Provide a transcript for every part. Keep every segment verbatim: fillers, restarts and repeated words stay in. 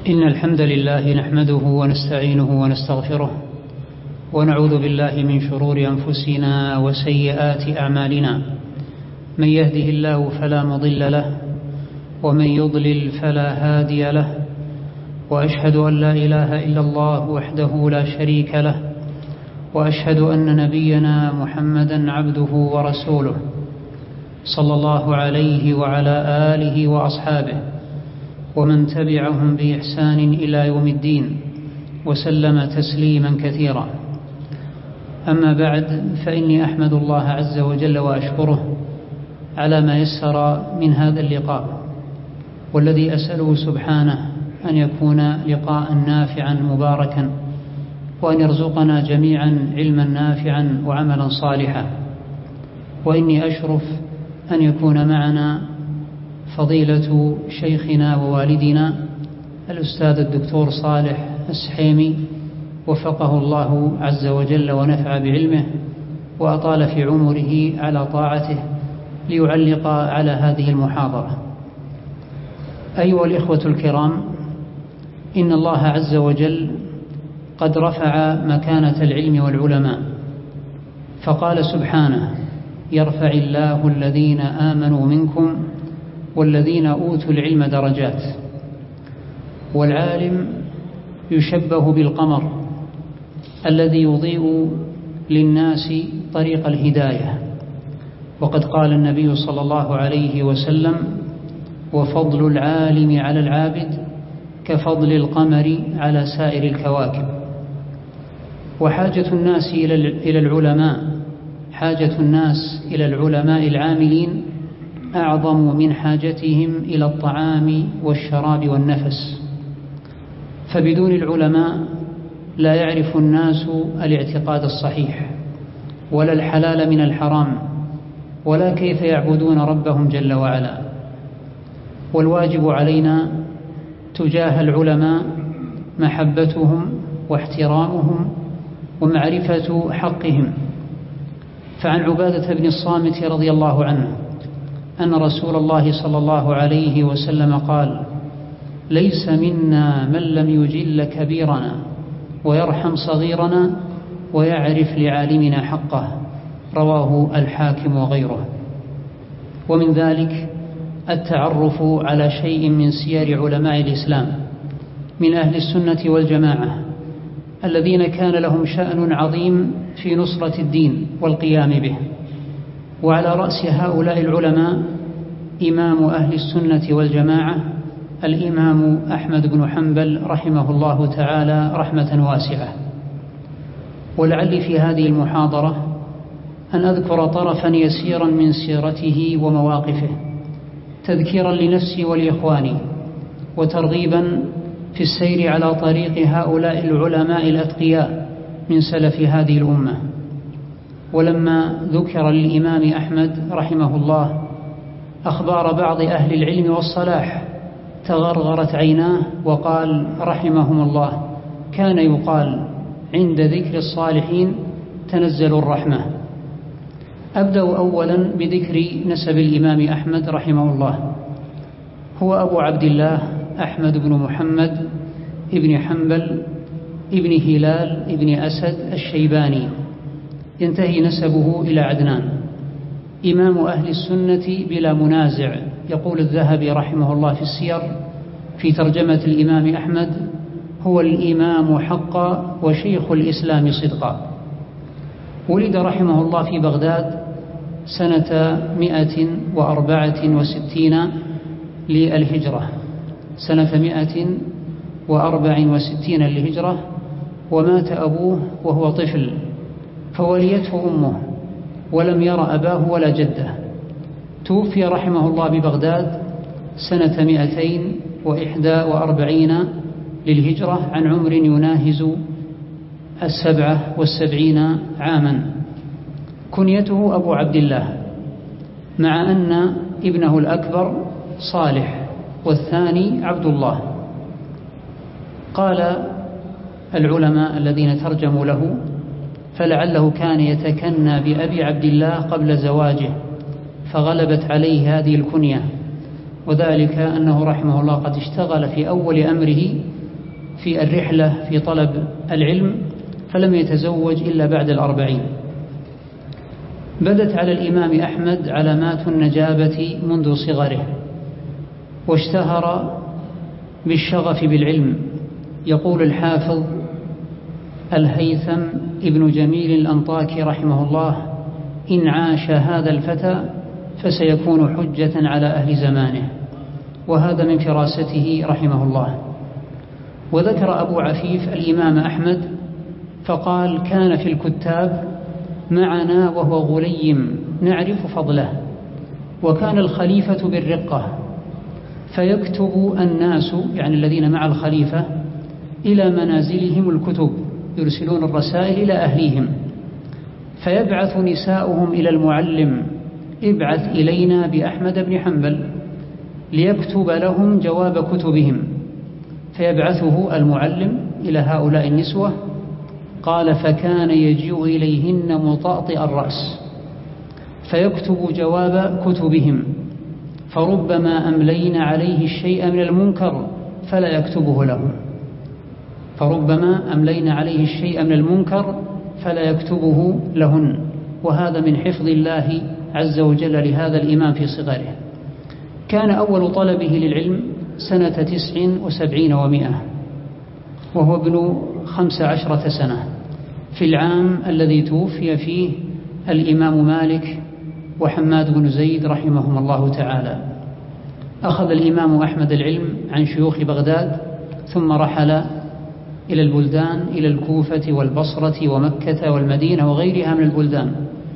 إن الحمد لله نحمده ونستعينه ونستغفره ونعوذ بالله من شرور أنفسنا وسيئات أعمالنا. من يهده الله فلا مضل له ومن يضلل فلا هادي له، وأشهد أن لا إله إلا الله وحده لا شريك له، وأشهد أن نبينا محمدا عبده ورسوله صلى الله عليه وعلى آله وأصحابه ومن تبعهم بإحسان إلى يوم الدين وسلم تسليما كثيرا. أما بعد، فإني أحمد الله عز وجل وأشكره على ما يسر من هذا اللقاء، والذي أسأله سبحانه أن يكون لقاء نافعا مباركا، وأن يرزقنا جميعا علما نافعا وعملا صالحا. وإني أشرف أن يكون معنا فضيلة شيخنا ووالدنا الأستاذ الدكتور صالح السحيمي، وفقه الله عز وجل ونفع بعلمه وأطال في عمره على طاعته، ليعلق على هذه المحاضرة. أيها الإخوة الكرام، إن الله عز وجل قد رفع مكانة العلم والعلماء، فقال سبحانه: يرفع الله الذين آمنوا منكم والذين أوتوا العلم درجات. والعالم يشبه بالقمر الذي يضيء للناس طريق الهداية، وقد قال النبي صلى الله عليه وسلم: وفضل العالم على العابد كفضل القمر على سائر الكواكب. وحاجة الناس إلى العلماء حاجة الناس إلى العلماء العاملين أعظم من حاجتهم إلى الطعام والشراب والنفس، فبدون العلماء لا يعرف الناس الاعتقاد الصحيح ولا الحلال من الحرام ولا كيف يعبدون ربهم جل وعلا. والواجب علينا تجاه العلماء محبتهم واحترامهم ومعرفة حقهم. فعن عبادة بن الصامت رضي الله عنه أن رسول الله صلى الله عليه وسلم قال: ليس منا من لم يجل كبيرنا ويرحم صغيرنا ويعرف لعالمنا حقه. رواه الحاكم وغيره. ومن ذلك التعرف على شيء من سير علماء الإسلام من أهل السنة والجماعة، الذين كان لهم شأن عظيم في نصرة الدين والقيام به. وعلى رأس هؤلاء العلماء إمام أهل السنة والجماعة الإمام أحمد بن حنبل رحمه الله تعالى رحمة واسعة. ولعلي في هذه المحاضرة أن أذكر طرفا يسيرا من سيرته ومواقفه، تذكيرا لنفسي ولإخواني، وترغيبا في السير على طريق هؤلاء العلماء الأتقياء من سلف هذه الأمة. ولما ذكر للإمام أحمد رحمه الله أخبار بعض أهل العلم والصلاح تغرغرت عيناه وقال رحمهم الله: كان يقال عند ذكر الصالحين تنزل الرحمة. أبدأ أولا بذكر نسب الإمام أحمد رحمه الله. هو أبو عبد الله أحمد بن محمد ابن حنبل ابن هلال ابن أسد الشيباني، ينتهي نسبه إلى عدنان، إمام أهل السنة بلا منازع. يقول الذهبي رحمه الله في السير في ترجمة الإمام أحمد: هو الإمام حقا وشيخ الإسلام صدقا. ولد رحمه الله في بغداد سنة مئة وأربعة وستين للهجرة سنة مئة وأربع وستين للهجرة، ومات أبوه وهو طفل، فوليته أمه ولم ير أباه ولا جده. توفي رحمه الله ببغداد سنة مئتين وإحدى وأربعين للهجرة عن عمر يناهز السبعة والسبعين عاما. كنيته أبو عبد الله، مع أن ابنه الأكبر صالح والثاني عبد الله. قال العلماء الذين ترجموا له: فلعله كان يتكنى بأبي عبد الله قبل زواجه، فغلبت عليه هذه الكنية، وذلك أنه رحمه الله قد اشتغل في أول أمره في الرحلة في طلب العلم فلم يتزوج إلا بعد الأربعين. بدت على الإمام أحمد علامات النجابة منذ صغره، واشتهر بالشغف بالعلم. يقول الحافظ الهيثم ابن جميل الأنطاكي رحمه الله: إن عاش هذا الفتى فسيكون حجة على أهل زمانه. وهذا من فراسته رحمه الله. وذكر أبو عفيف الإمام أحمد فقال: كان في الكتاب معنا وهو غليم نعرف فضله، وكان الخليفة بالرقة، فيكتب الناس يعني الذين مع الخليفة إلى منازلهم الكتب، يرسلون الرسائل إلى أهليهم، فيبعث نساؤهم إلى المعلم: ابعث إلينا بأحمد بن حنبل ليكتب لهم جواب كتبهم. فيبعثه المعلم إلى هؤلاء النسوة. قال: فكان يجيء إليهن مطأطئ الرأس فيكتب جواب كتبهم، فربما أملينا عليه الشيء من المنكر فلا يكتبه لهم فربما أملينا عليه الشيء من المنكر فلا يكتبه لهن. وهذا من حفظ الله عز وجل لهذا الإمام في صغره. كان أول طلبه للعلم سنة تسع وسبعين ومائة، وهو ابن خمس عشرة سنة، في العام الذي توفي فيه الإمام مالك وحماد بن زيد رحمهم الله تعالى. أخذ الإمام أحمد العلم عن شيوخ بغداد، ثم رحل إلى البلدان، إلى الكوفة والبصرة ومكة والمدينة وغيرها من البلدان،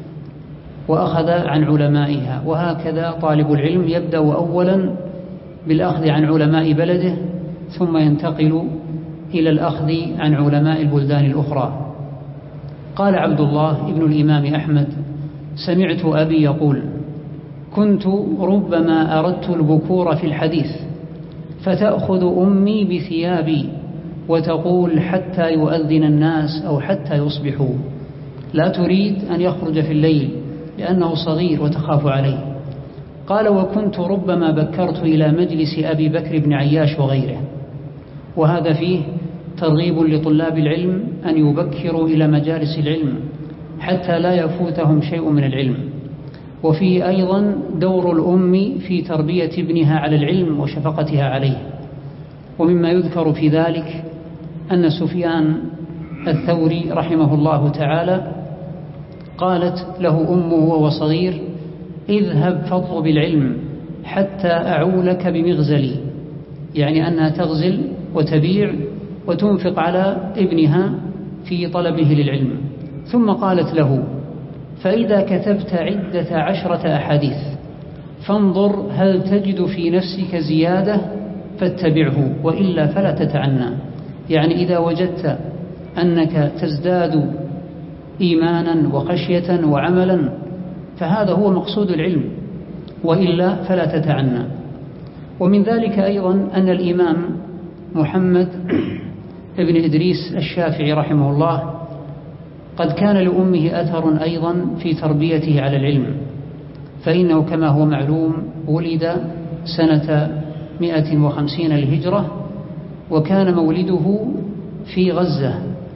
وأخذ عن علمائها. وهكذا طالب العلم يبدأ أولا بالأخذ عن علماء بلده، ثم ينتقل إلى الأخذ عن علماء البلدان الأخرى. قال عبد الله ابن الإمام أحمد: سمعت أبي يقول: كنت ربما أردت البكور في الحديث فتأخذ أمي بثيابي وتقول حتى يؤذن الناس أو حتى يصبحوا، لا تريد أن يخرج في الليل لأنه صغير وتخاف عليه. قال: وكنت ربما بكرت إلى مجلس أبي بكر بن عياش وغيره. وهذا فيه ترغيب لطلاب العلم أن يبكروا إلى مجالس العلم حتى لا يفوتهم شيء من العلم. وفيه أيضا دور الأم في تربية ابنها على العلم وشفقتها عليه. ومما يذكر في ذلك أن سفيان الثوري رحمه الله تعالى قالت له أمه وهو صغير: اذهب فاطلب العلم حتى أعولك بمغزلي، يعني أنها تغزل وتبيع وتنفق على ابنها في طلبه للعلم. ثم قالت له: فإذا كتبت عدة عشرة أحاديث فانظر هل تجد في نفسك زيادة فاتبعه، وإلا فلا تتعنى. يعني إذا وجدت أنك تزداد إيمانا وخشية وعملا فهذا هو مقصود العلم، وإلا فلا تتعنى. ومن ذلك أيضا أن الإمام محمد ابن إدريس الشافعي رحمه الله قد كان لأمه أثر أيضا في تربيته على العلم، فإنه كما هو معلوم ولد سنة مئة وخمسين للهجرة، وكان مولده في غزة.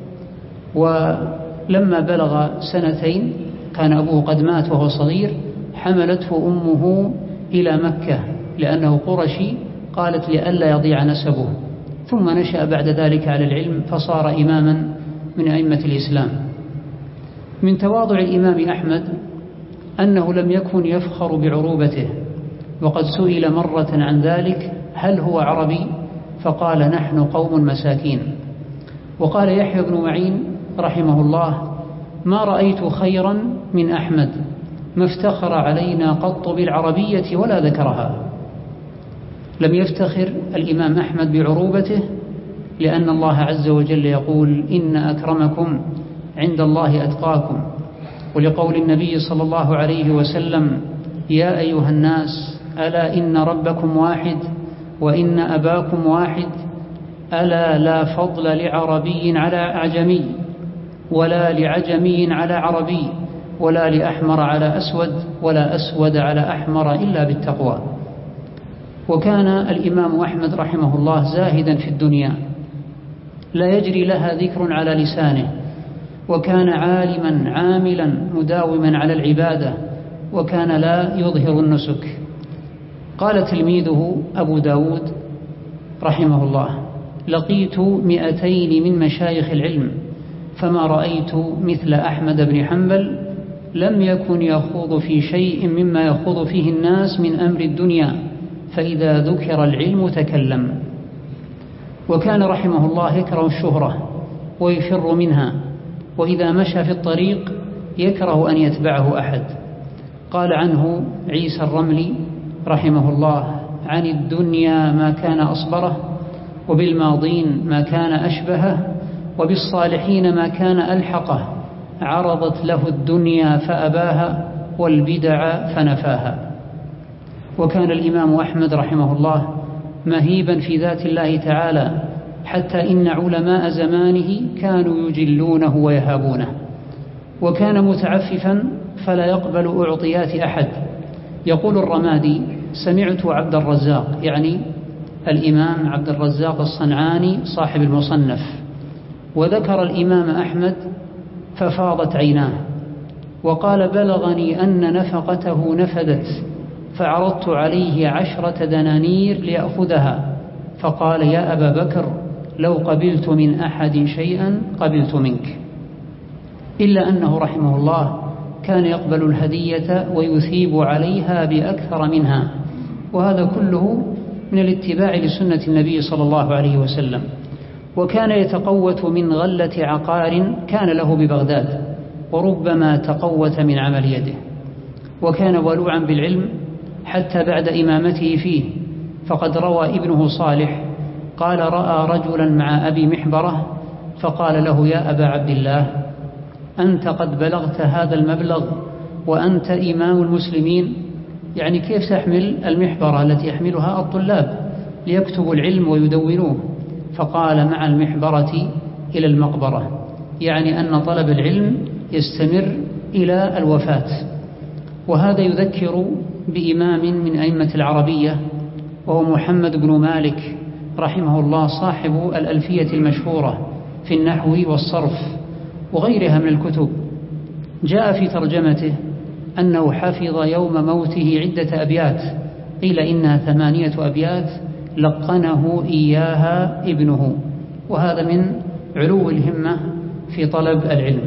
ولما بلغ سنتين كان أبوه قد مات وهو صغير، حملته أمه إلى مكة لأنه قرشي، قالت لئلا يضيع نسبه. ثم نشأ بعد ذلك على العلم فصار إماما من أئمة الإسلام. من تواضع الإمام أحمد أنه لم يكن يفخر بعروبته، وقد سئل مرة عن ذلك: هل هو عربي؟ فقال: نحن قوم مساكين. وقال يحيى بن معين رحمه الله: ما رأيت خيرا من أحمد، ما افتخر علينا قط بالعربية ولا ذكرها. لم يفتخر الإمام أحمد بعروبته، لأن الله عز وجل يقول: إن أكرمكم عند الله أتقاكم. ولقول النبي صلى الله عليه وسلم: يا أيها الناس ألا إن ربكم واحد وإن أباكم واحد، ألا لا فضل لعربي على أعجمي، ولا لعجمي على عربي، ولا لأحمر على أسود، ولا أسود على أحمر إلا بالتقوى. وكان الإمام أحمد رحمه الله زاهدا في الدنيا لا يجري لها ذكر على لسانه، وكان عالما عاملا مداوما على العبادة، وكان لا يظهر النسك. قال تلميذه أبو داود رحمه الله: لقيت مئتين من مشايخ العلم فما رأيت مثل أحمد بن حنبل، لم يكن يخوض في شيء مما يخوض فيه الناس من أمر الدنيا، فإذا ذكر العلم تكلم. وكان رحمه الله يكره الشهرة ويفر منها، وإذا مشى في الطريق يكره أن يتبعه أحد. قال عنه عيسى الرملي رحمه الله: عن الدنيا ما كان أصبره، وبالماضين ما كان أشبهه، وبالصالحين ما كان ألحقه، عرضت له الدنيا فأباها، والبدع فنفاها. وكان الإمام أحمد رحمه الله مهيبا في ذات الله تعالى، حتى إن علماء زمانه كانوا يجلونه ويهابونه. وكان متعففا فلا يقبل أعطيات أحد. يقول الرمادي: سمعت عبد الرزاق، يعني الإمام عبد الرزاق الصنعاني صاحب المصنف، وذكر الإمام أحمد ففاضت عيناه، وقال: بلغني أن نفقته نفدت، فعرضت عليه عشرة دنانير ليأخذها، فقال: يا أبا بكر، لو قبلت من أحد شيئا قبلت منك. إلا أنه رحمه الله كان يقبل الهدية ويثيب عليها بأكثر منها، وهذا كله من الاتباع لسنة النبي صلى الله عليه وسلم. وكان يتقوت من غلة عقار كان له ببغداد، وربما تقوت من عمل يده. وكان ولوعا بالعلم حتى بعد إمامته فيه، فقد روى ابنه صالح قال: رأى رجلا مع أبي محبرة فقال له: يا أبا عبد الله، أنت قد بلغت هذا المبلغ وأنت إمام المسلمين، يعني كيف تحمل المحبرة التي يحملها الطلاب ليكتبوا العلم ويدونوه؟ فقال: مع المحبرة إلى المقبرة، يعني أن طلب العلم يستمر إلى الوفاة. وهذا يذكر بإمام من أئمة العربية، وهو محمد بن مالك رحمه الله، صاحب الألفية المشهورة في النحو والصرف وغيرها من الكتب. جاء في ترجمته أنه حفظ يوم موته عدة أبيات، قيل إنها ثمانية أبيات لقنه إياها ابنه، وهذا من علو الهمة في طلب العلم.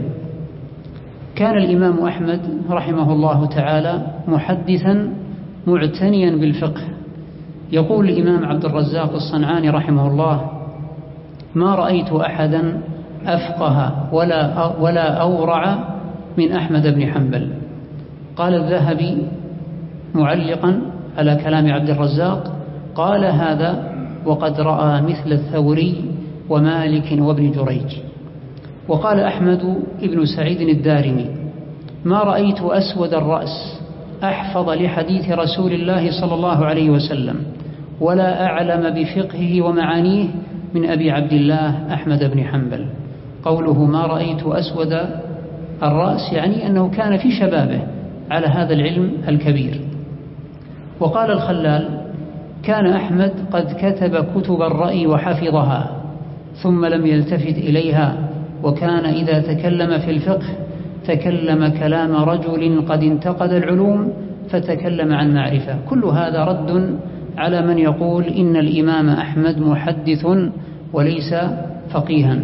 كان الإمام أحمد رحمه الله تعالى محدثا معتنيا بالفقه. يقول الإمام عبد الرزاق الصنعاني رحمه الله: ما رأيت أحدا أفقه ولا ولا أورع من أحمد بن حنبل. قال الذهبي معلقا على كلام عبد الرزاق: قال هذا وقد رأى مثل الثوري ومالك وابن جريج. وقال أحمد ابن سعيد الدارمي: ما رأيت أسود الرأس أحفظ لحديث رسول الله صلى الله عليه وسلم ولا أعلم بفقهه ومعانيه من أبي عبد الله أحمد بن حنبل. قوله ما رأيت أسود الرأس يعني أنه كان في شبابه على هذا العلم الكبير. وقال الخلال: كان أحمد قد كتب كتب الرأي وحفظها ثم لم يلتفت إليها، وكان إذا تكلم في الفقه تكلم كلام رجل قد انتقد العلوم فتكلم عن معرفة. كل هذا رد على من يقول إن الإمام أحمد محدث وليس فقيها.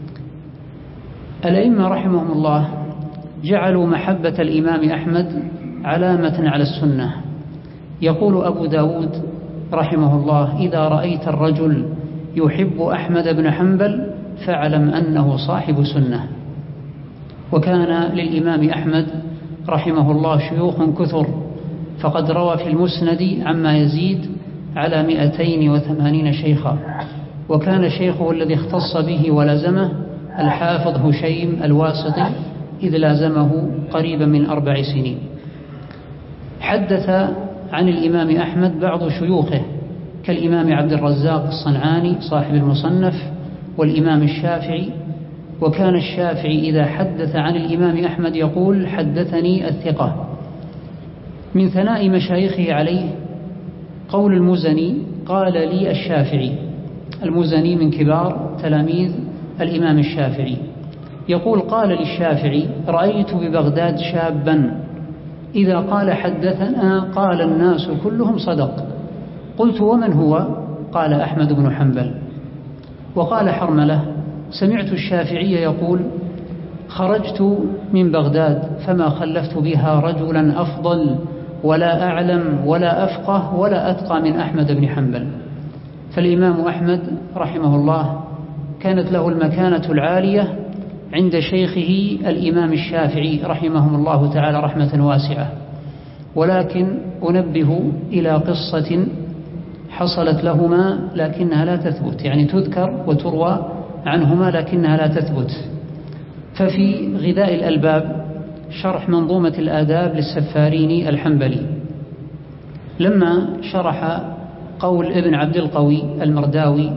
الأئمة رحمهم الله جعلوا محبة الإمام أحمد علامة على السنة. يقول أبو داود رحمه الله: إذا رأيت الرجل يحب أحمد بن حنبل فاعلم أنه صاحب سنة. وكان للإمام أحمد رحمه الله شيوخ كثر، فقد روى في المسند عما يزيد على مئتين وثمانين شيخا. وكان شيخه الذي اختص به ولزمه الحافظ هشيم الواسطي، إذ لازمه قريبا من أربع سنين. حدث عن الإمام أحمد بعض شيوخه كالإمام عبد الرزاق الصنعاني صاحب المصنف والإمام الشافعي. وكان الشافعي إذا حدث عن الإمام أحمد يقول: حدثني الثقة. من ثناء مشايخه عليه قول المزني قال لي الشافعي. المزني من كبار تلاميذ الإمام الشافعي، يقول قال للشافعي: رأيت ببغداد شابا إذا قال حدثنا قال الناس كلهم صدق. قلت: ومن هو؟ قال: أحمد بن حنبل. وقال حرملة: سمعت الشافعي يقول: خرجت من بغداد فما خلفت بها رجلا أفضل ولا أعلم ولا أفقه ولا أتقى من أحمد بن حنبل. فالإمام أحمد رحمه الله كانت له المكانة العالية عند شيخه الإمام الشافعي رحمهم الله تعالى رحمة واسعة. ولكن أنبه إلى قصة حصلت لهما لكنها لا تثبت، يعني تذكر وتروى عنهما لكنها لا تثبت. ففي غذاء الألباب شرح منظومة الآداب للسفاريني الحنبلي، لما شرح قول ابن عبد القوي المرداوي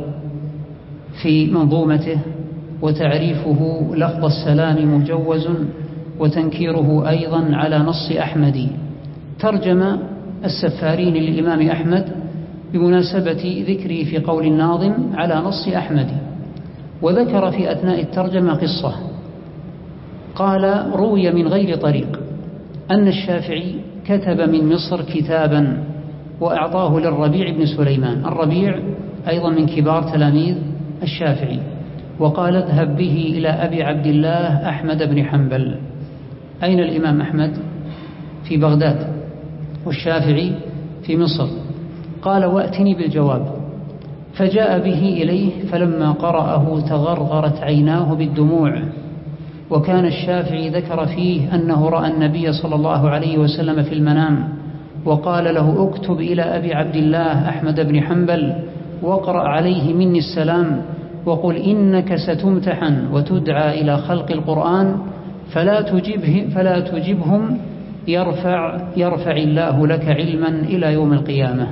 في منظومته: وتعريفه لفظ السلام مجوز وتنكيره أيضا على نص أحمد، ترجم السفاريني للإمام أحمد بمناسبة ذكره في قول الناظم على نص أحمد، وذكر في أثناء الترجمة قصة. قال: روي من غير طريق أن الشافعي كتب من مصر كتابا وأعطاه للربيع بن سليمان. الربيع أيضا من كبار تلاميذ الشافعي، وقال: اذهب به إلى أبي عبد الله أحمد بن حنبل. أين الإمام أحمد؟ في بغداد، والشافعي في مصر. قال: وأتني بالجواب. فجاء به إليه، فلما قرأه تغرغرت عيناه بالدموع. وكان الشافعي ذكر فيه أنه رأى النبي صلى الله عليه وسلم في المنام، وقال له: اكتب إلى أبي عبد الله أحمد بن حنبل واقرأ عليه مني السلام، وقل إنك ستمتحن وتدعى إلى خلق القرآن، فلا تجبه فلا تجبهم يرفع, يرفع الله لك علما إلى يوم القيامة.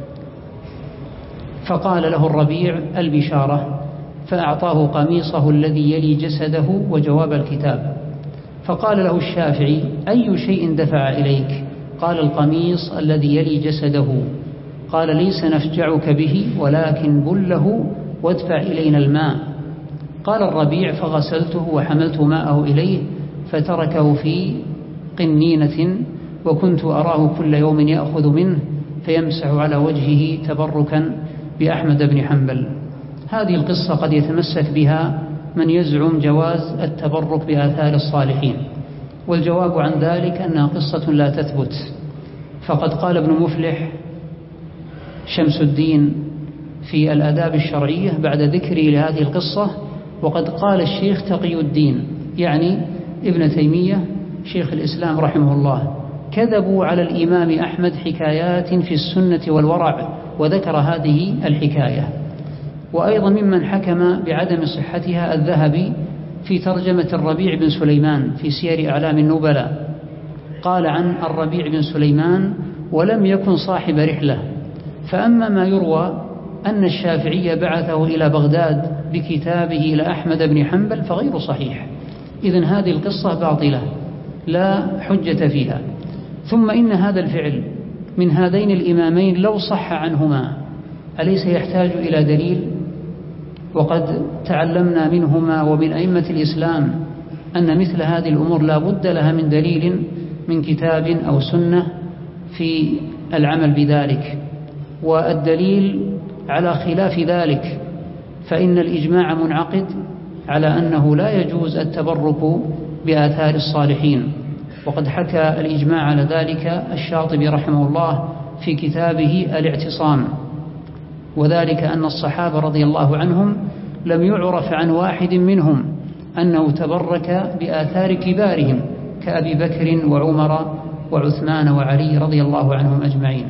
فقال له الربيع البشارة، فأعطاه قميصه الذي يلي جسده وجواب الكتاب. فقال له الشافعي: أي شيء دفع إليك؟ قال: القميص الذي يلي جسده. قال: ليس نفجعك به ولكن بله وادفع إلينا الماء. قال الربيع: فغسلته وحملت ماءه إليه فتركه في قنينة، وكنت أراه كل يوم يأخذ منه فيمسح على وجهه تبركا بأحمد بن حنبل. هذه القصة قد يتمسك بها من يزعم جواز التبرك بآثار الصالحين، والجواب عن ذلك أنها قصة لا تثبت. فقد قال ابن مفلح شمس الدين في الآداب الشرعية بعد ذكري لهذه القصة: وقد قال الشيخ تقي الدين، يعني ابن تيمية شيخ الإسلام رحمه الله، كذبوا على الإمام أحمد حكايات في السنة والورع، وذكر هذه الحكاية. وأيضا ممن حكم بعدم صحتها الذهبي في ترجمة الربيع بن سليمان في سير أعلام النبلاء، قال عن الربيع بن سليمان: ولم يكن صاحب رحلة. فأما ما يروى أن الشافعي بعثه إلى بغداد بكتابه إلى أحمد بن حنبل فغير صحيح. إذن هذه القصة باطلة لا حجة فيها. ثم إن هذا الفعل من هذين الإمامين لو صح عنهما أليس يحتاج إلى دليل؟ وقد تعلمنا منهما ومن أئمة الإسلام أن مثل هذه الأمور لا بد لها من دليل من كتاب أو سنة في العمل بذلك. والدليل على خلاف ذلك فإن الإجماع منعقد على أنه لا يجوز التبرك بآثار الصالحين، وقد حكى الإجماع على ذلك الشاطبي رحمه الله في كتابه الاعتصام، وذلك أن الصحابة رضي الله عنهم لم يعرف عن واحد منهم أنه تبرك بآثار كبارهم كأبي بكر وعمر وعثمان وعلي رضي الله عنهم أجمعين.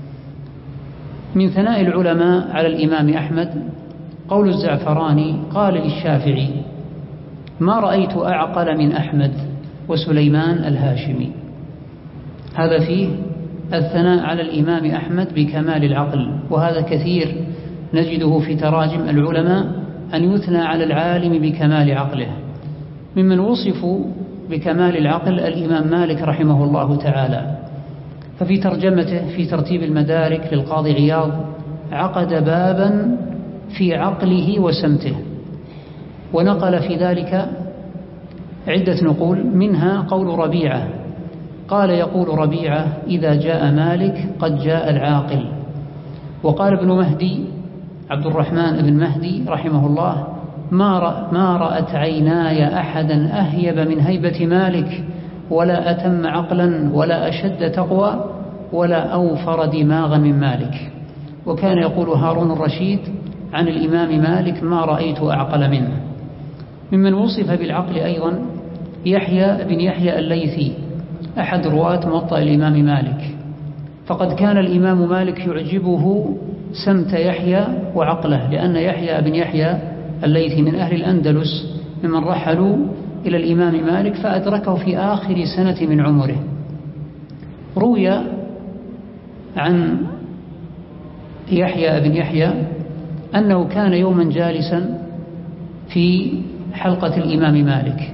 من ثناء العلماء على الإمام أحمد قول الزعفراني قال للشافعي: ما رأيت أعقل من أحمد وسليمان الهاشمي. هذا فيه الثناء على الإمام أحمد بكمال العقل، وهذا كثير نجده في تراجم العلماء أن يثنى على العالم بكمال عقله. ممن وصفوا بكمال العقل الإمام مالك رحمه الله تعالى، ففي ترجمته في ترتيب المدارك للقاضي عياض عقد بابا في عقله وسمته، ونقل في ذلك عدة نقول، منها قول ربيعة قال يقول ربيعة إذا جاء مالك قد جاء العاقل. وقال ابن مهدي عبد الرحمن بن مهدي رحمه الله ما رأت عيناي أحدا أهيب من هيبة مالك ولا أتم عقلا ولا أشد تقوى ولا أوفر دماغا من مالك. وكان يقول هارون الرشيد عن الإمام مالك ما رأيت أعقل منه. ممن وصف بالعقل أيضا يحيى بن يحيى الليثي أحد رواة موطأ الإمام مالك، فقد كان الإمام مالك يعجبه سمت يحيى وعقله، لأن يحيى بن يحيى الليثي من أهل الأندلس ممن رحلوا إلى الإمام مالك فأدركه في آخر سنة من عمره. روي عن يحيى بن يحيى أنه كان يوما جالسا في حلقة الإمام مالك،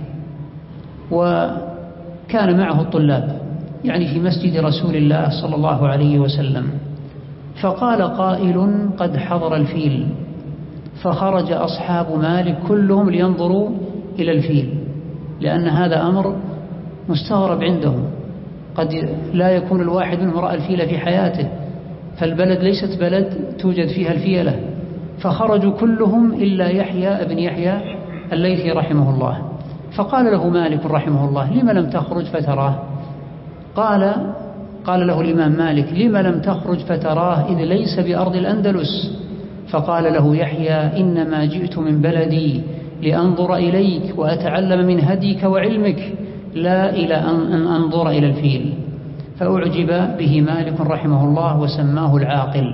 وكان معه الطلاب يعني في مسجد رسول الله صلى الله عليه وسلم، فقال قائل قد حضر الفيل، فخرج أصحاب مالك كلهم لينظروا إلى الفيل، لأن هذا أمر مستغرب عندهم، قد لا يكون الواحد منهم رأى الفيل في حياته، فالبلد ليست بلد توجد فيها الفيلة، فخرجوا كلهم إلا يحيى بن يحيى الليثي رحمه الله. فقال له مالك رحمه الله لما لم تخرج فتراه؟ قال قال له الإمام مالك لما لم تخرج فتراه إذ ليس بأرض الأندلس؟ فقال له يحيى إنما جئت من بلدي لأنظر إليك وأتعلم من هديك وعلمك لا إلى أن أنظر إلى الفيل. فأعجب به مالك رحمه الله وسماه العاقل.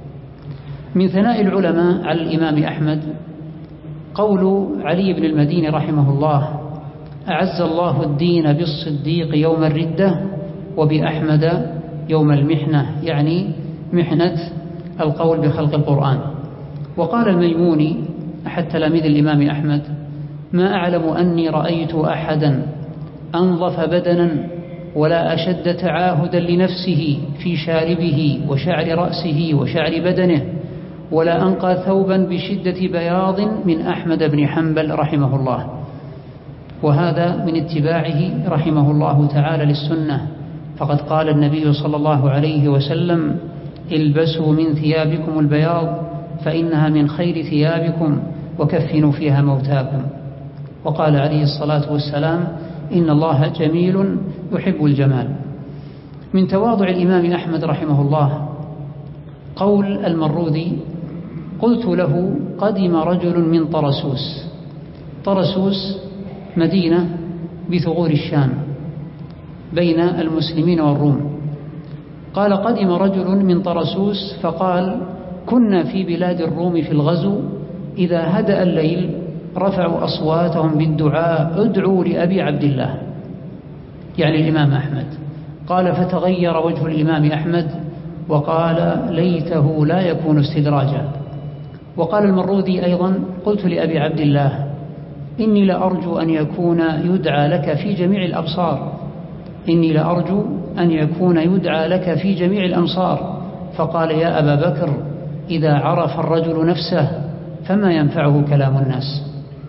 من ثناء العلماء على الإمام أحمد قول علي بن المديني رحمه الله أعز الله الدين بالصديق يوم الردة وبأحمد يوم المحنة، يعني محنة القول بخلق القرآن. وقال الميموني أحد تلاميذ الإمام أحمد ما أعلم أني رأيت أحدا أنظف بدنا ولا أشد تعاهدا لنفسه في شاربه وشعر رأسه وشعر بدنه ولا أنقى ثوبا بشدة بياض من أحمد بن حنبل رحمه الله. وهذا من اتباعه رحمه الله تعالى للسنة، فقد قال النبي صلى الله عليه وسلم البسوا من ثيابكم البياض فإنها من خير ثيابكم وكفنوا فيها موتاكم. وقال عليه الصلاة والسلام إن الله جميل يحب الجمال. من تواضع الإمام أحمد رحمه الله قول المروذي قلت له قدم رجل من طرسوس. طرسوس مدينة بثغور الشام بين المسلمين والروم. قال قدم رجل من طرسوس فقال كنا في بلاد الروم في الغزو إذا هدأ الليل رفعوا أصواتهم بالدعاء ادعوا لأبي عبد الله، يعني الإمام أحمد. قال فتغير وجه الإمام أحمد وقال ليته لا يكون استدراجا. وقال المروذي أيضا قلت لأبي عبد الله إني لأرجو أن يكون يدعى لك في جميع الأبصار إني لأرجو أن يكون يدعى لك في جميع الأمصار. فقال يا أبا بكر إذا عرف الرجل نفسه فما ينفعه كلام الناس.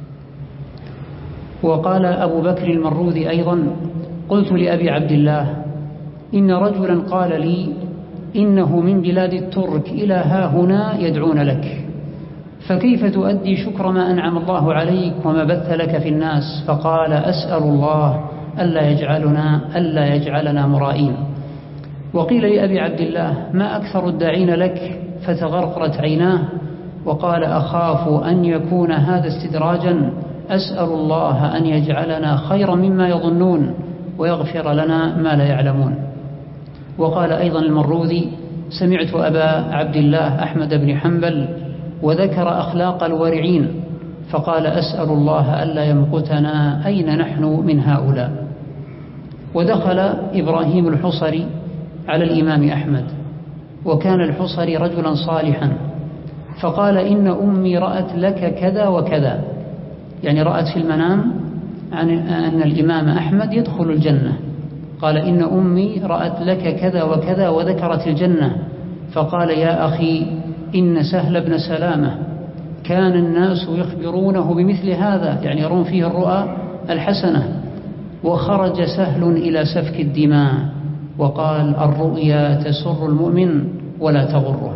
وقال أبو بكر المروذي أيضا قلت لأبي عبد الله إن رجلا قال لي إنه من بلاد الترك إلى ها هنا يدعون لك، فكيف تؤدي شكر ما أنعم الله عليك وما بث لك في الناس؟ فقال أسأل الله ألا يجعلنا, ألا يجعلنا مرائين. وقيل لأبي عبد الله ما أكثر الداعين لك؟ فتغرقرت عيناه وقال أخاف أن يكون هذا استدراجا، أسأل الله أن يجعلنا خيرا مما يظنون ويغفر لنا ما لا يعلمون. وقال أيضا المروذي سمعت أبا عبد الله أحمد بن حنبل وذكر أخلاق الورعين فقال أسأل الله ألا يمقتنا أين نحن من هؤلاء. ودخل إبراهيم الحصري على الإمام أحمد، وكان الحصري رجلا صالحا، فقال إن أمي رأت لك كذا وكذا، يعني رأت في المنام عن أن الإمام أحمد يدخل الجنة. قال إن أمي رأت لك كذا وكذا وذكرت الجنة. فقال يا أخي إن سهل بن سلامة كان الناس يخبرونه بمثل هذا، يعني يرون فيه الرؤى الحسنة، وخرج سهل إلى سفك الدماء وقال الرؤيا تسر المؤمن ولا تغره.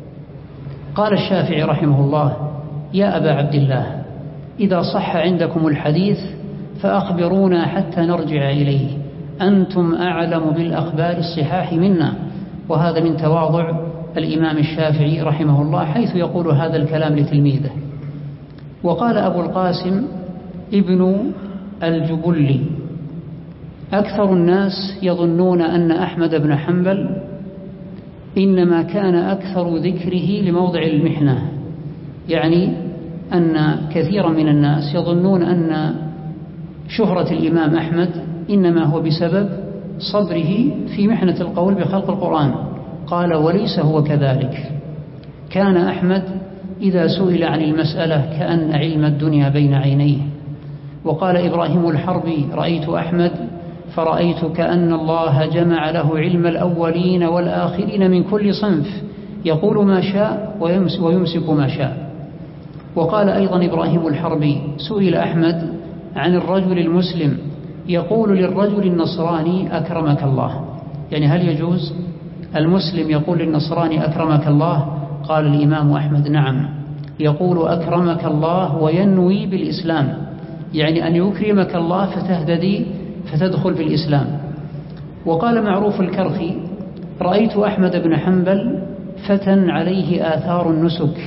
قال الشافعي رحمه الله يا أبا عبد الله إذا صح عندكم الحديث فأخبرونا حتى نرجع إليه، أنتم أعلم بالأخبار الصحاح منا. وهذا من تواضع الإمام الشافعي رحمه الله حيث يقول هذا الكلام لتلميذه. وقال أبو القاسم ابن الجبلي أكثر الناس يظنون أن أحمد بن حنبل إنما كان أكثر ذكره لموضع المحنة، يعني أن كثيرا من الناس يظنون أن شهرة الإمام أحمد إنما هو بسبب صبره في محنة القول بخلق القرآن. قال وليس هو كذلك، كان أحمد إذا سئل عن المسألة كأن علم الدنيا بين عينيه. وقال إبراهيم الحربي رأيت أحمد فرأيت كأن الله جمع له علم الأولين والآخرين من كل صنف، يقول ما شاء ويمسك ما شاء. وقال أيضا إبراهيم الحربي سئل أحمد عن الرجل المسلم يقول للرجل النصراني أكرمك الله، يعني هل يجوز المسلم يقول للنصراني أكرمك الله؟ قال الإمام أحمد نعم، يقول أكرمك الله وينوي بالإسلام، يعني أن يكرمك الله فتهتدي فتدخل في الإسلام. وقال معروف الكرخي رأيت أحمد بن حنبل فتى عليه آثار النسك،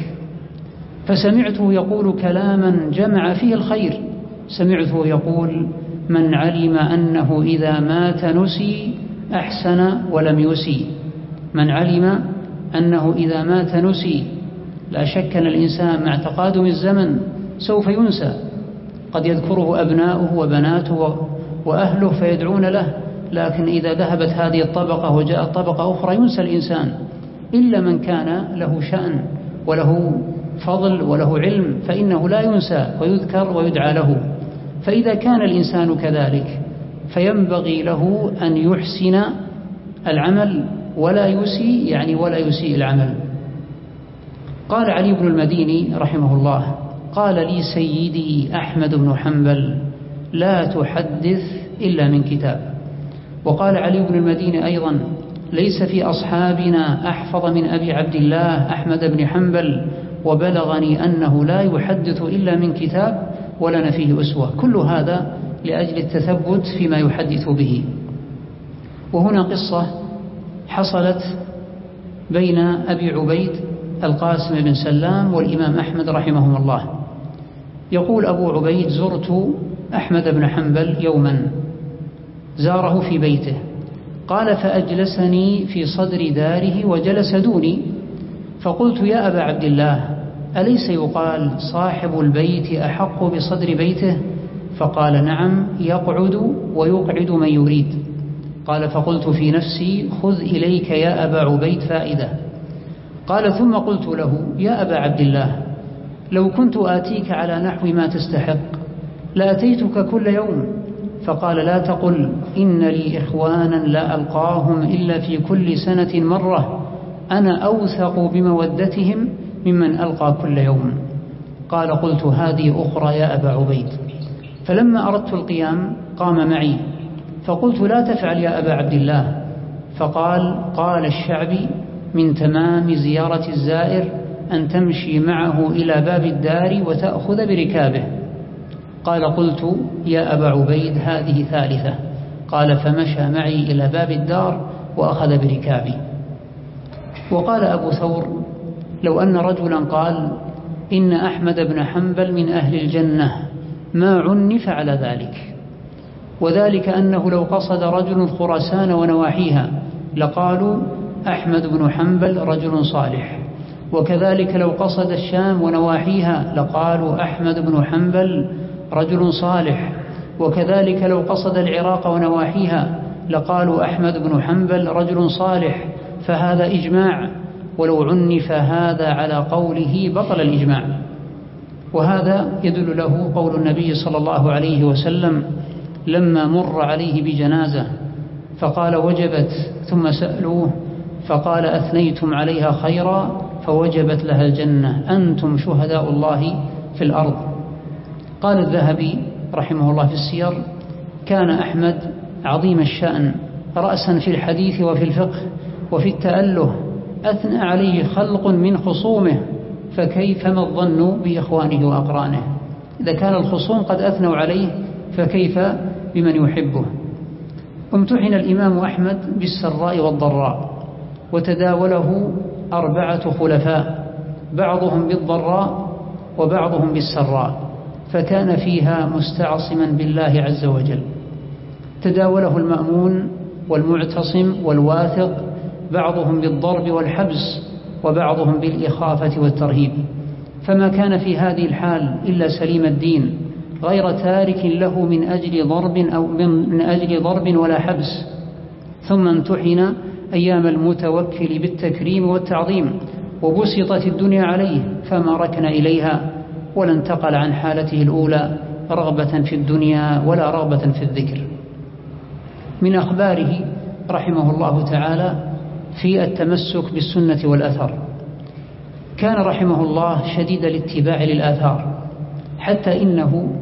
فسمعته يقول كلاما جمع فيه الخير، سمعته يقول من علم أنه إذا مات نسي أحسن ولم يسي، من علم أنه إذا مات نسي. لا شك أن الإنسان مع تقادم الزمن سوف ينسى، قد يذكره أبناؤه وبناته وأهله فيدعون له، لكن إذا ذهبت هذه الطبقة وجاءت طبقة أخرى ينسى الإنسان، إلا من كان له شأن وله فضل وله علم فإنه لا ينسى ويذكر ويدعى له. فإذا كان الإنسان كذلك فينبغي له أن يحسن العمل ولا يسيء، يعني ولا يسيء العمل. قال علي بن المديني رحمه الله قال لي سيدي أحمد بن حنبل لا تحدث إلا من كتاب. وقال علي بن المديني أيضا ليس في أصحابنا أحفظ من أبي عبد الله أحمد بن حنبل، وبلغني أنه لا يحدث إلا من كتاب ولنا فيه أسوة. كل هذا لأجل التثبت فيما يحدث به. وهنا قصة حصلت بين أبي عبيد القاسم بن سلام والإمام أحمد رحمهم الله. يقول أبو عبيد زرت أحمد بن حنبل يوما، زاره في بيته، قال فأجلسني في صدر داره وجلس دوني، فقلت يا أبا عبد الله أليس يقال صاحب البيت أحق بصدر بيته؟ فقال نعم، يقعد ويقعد من يريد. قال فقلت في نفسي خذ إليك يا أبا عبيد فائدة. قال ثم قلت له يا أبا عبد الله لو كنت آتيك على نحو ما تستحق لأتيتك كل يوم. فقال لا تقل إن لي إخوانا لا ألقاهم إلا في كل سنة مرة، أنا أوثق بمودتهم ممن ألقى كل يوم. قال قلت هذه أخرى يا أبا عبيد. فلما أردت القيام قام معي، فقلت لا تفعل يا أبا عبد الله. فقال قال الشعبي من تمام زيارة الزائر أن تمشي معه إلى باب الدار وتأخذ بركابه. قال قلت يا أبا عبيد هذه ثالثة. قال فمشى معي إلى باب الدار وأخذ بركابي. وقال أبو ثور لو أن رجلا قال إن أحمد بن حنبل من أهل الجنة ما عنف على ذلك، وذلك أنه لو قصد رجل خراسان ونواحيها لقالوا أحمد بن حنبل رجل صالح، وكذلك لو قصد الشام ونواحيها لقالوا أحمد بن حنبل رجل صالح، وكذلك لو قصد العراق ونواحيها لقالوا أحمد بن حنبل رجل صالح. فهذا إجماع، ولو عنف هذا على قوله بطل الإجماع. وهذا يدل له قول النبي صلى الله عليه وسلم لما مر عليه بجنازة فقال وجبت، ثم سألوه فقال أثنيتم عليها خيرا فوجبت لها الجنة، أنتم شهداء الله في الأرض. قال الذهبي رحمه الله في السير: كان أحمد عظيم الشأن رأسا في الحديث وفي الفقه وفي التأله، أثنى عليه خلق من خصومه، فكيف ما الظن بإخوانه وأقرانه؟ إذا كان الخصوم قد أثنوا عليه فكيف بمن يحبه؟ امتحن الإمام أحمد بالسراء والضراء، وتداوله أربعة خلفاء، بعضهم بالضراء وبعضهم بالسراء، فكان فيها مستعصما بالله عز وجل. تداوله المأمون والمعتصم والواثق، بعضهم بالضرب والحبس وبعضهم بالإخافة والترهيب، فما كان في هذه الحال إلا سليم الدين غير تارك له من أجل ضرب أو من أجل ضرب ولا حبس. ثم امتحن أيام المتوكل بالتكريم والتعظيم، وبسطت الدنيا عليه فما ركن إليها، ولا انتقل عن حالته الأولى رغبة في الدنيا ولا رغبة في الذكر. من أخباره رحمه الله تعالى في التمسك بالسنة والأثر، كان رحمه الله شديد الاتباع للآثار، حتى إنه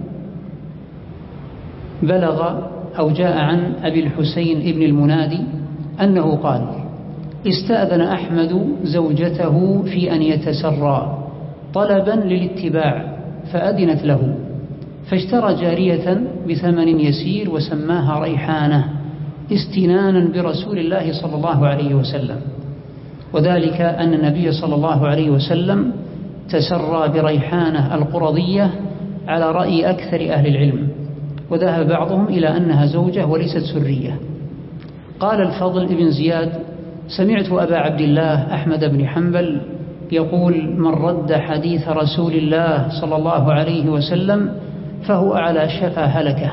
بلغ أو جاء عن أبي الحسين ابن المنادي أنه قال: استأذن أحمد زوجته في أن يتسرى طلبا للاتباع فأذنت له، فاشترى جارية بثمن يسير وسماها ريحانة استنانا برسول الله صلى الله عليه وسلم، وذلك أن النبي صلى الله عليه وسلم تسرى بريحانة القرضية على رأي أكثر أهل العلم، وذهب بعضهم إلى أنها زوجة وليست سرية. قال الفضل ابن زياد: سمعت أبا عبد الله أحمد بن حنبل يقول: من رد حديث رسول الله صلى الله عليه وسلم فهو على شفا هلكه،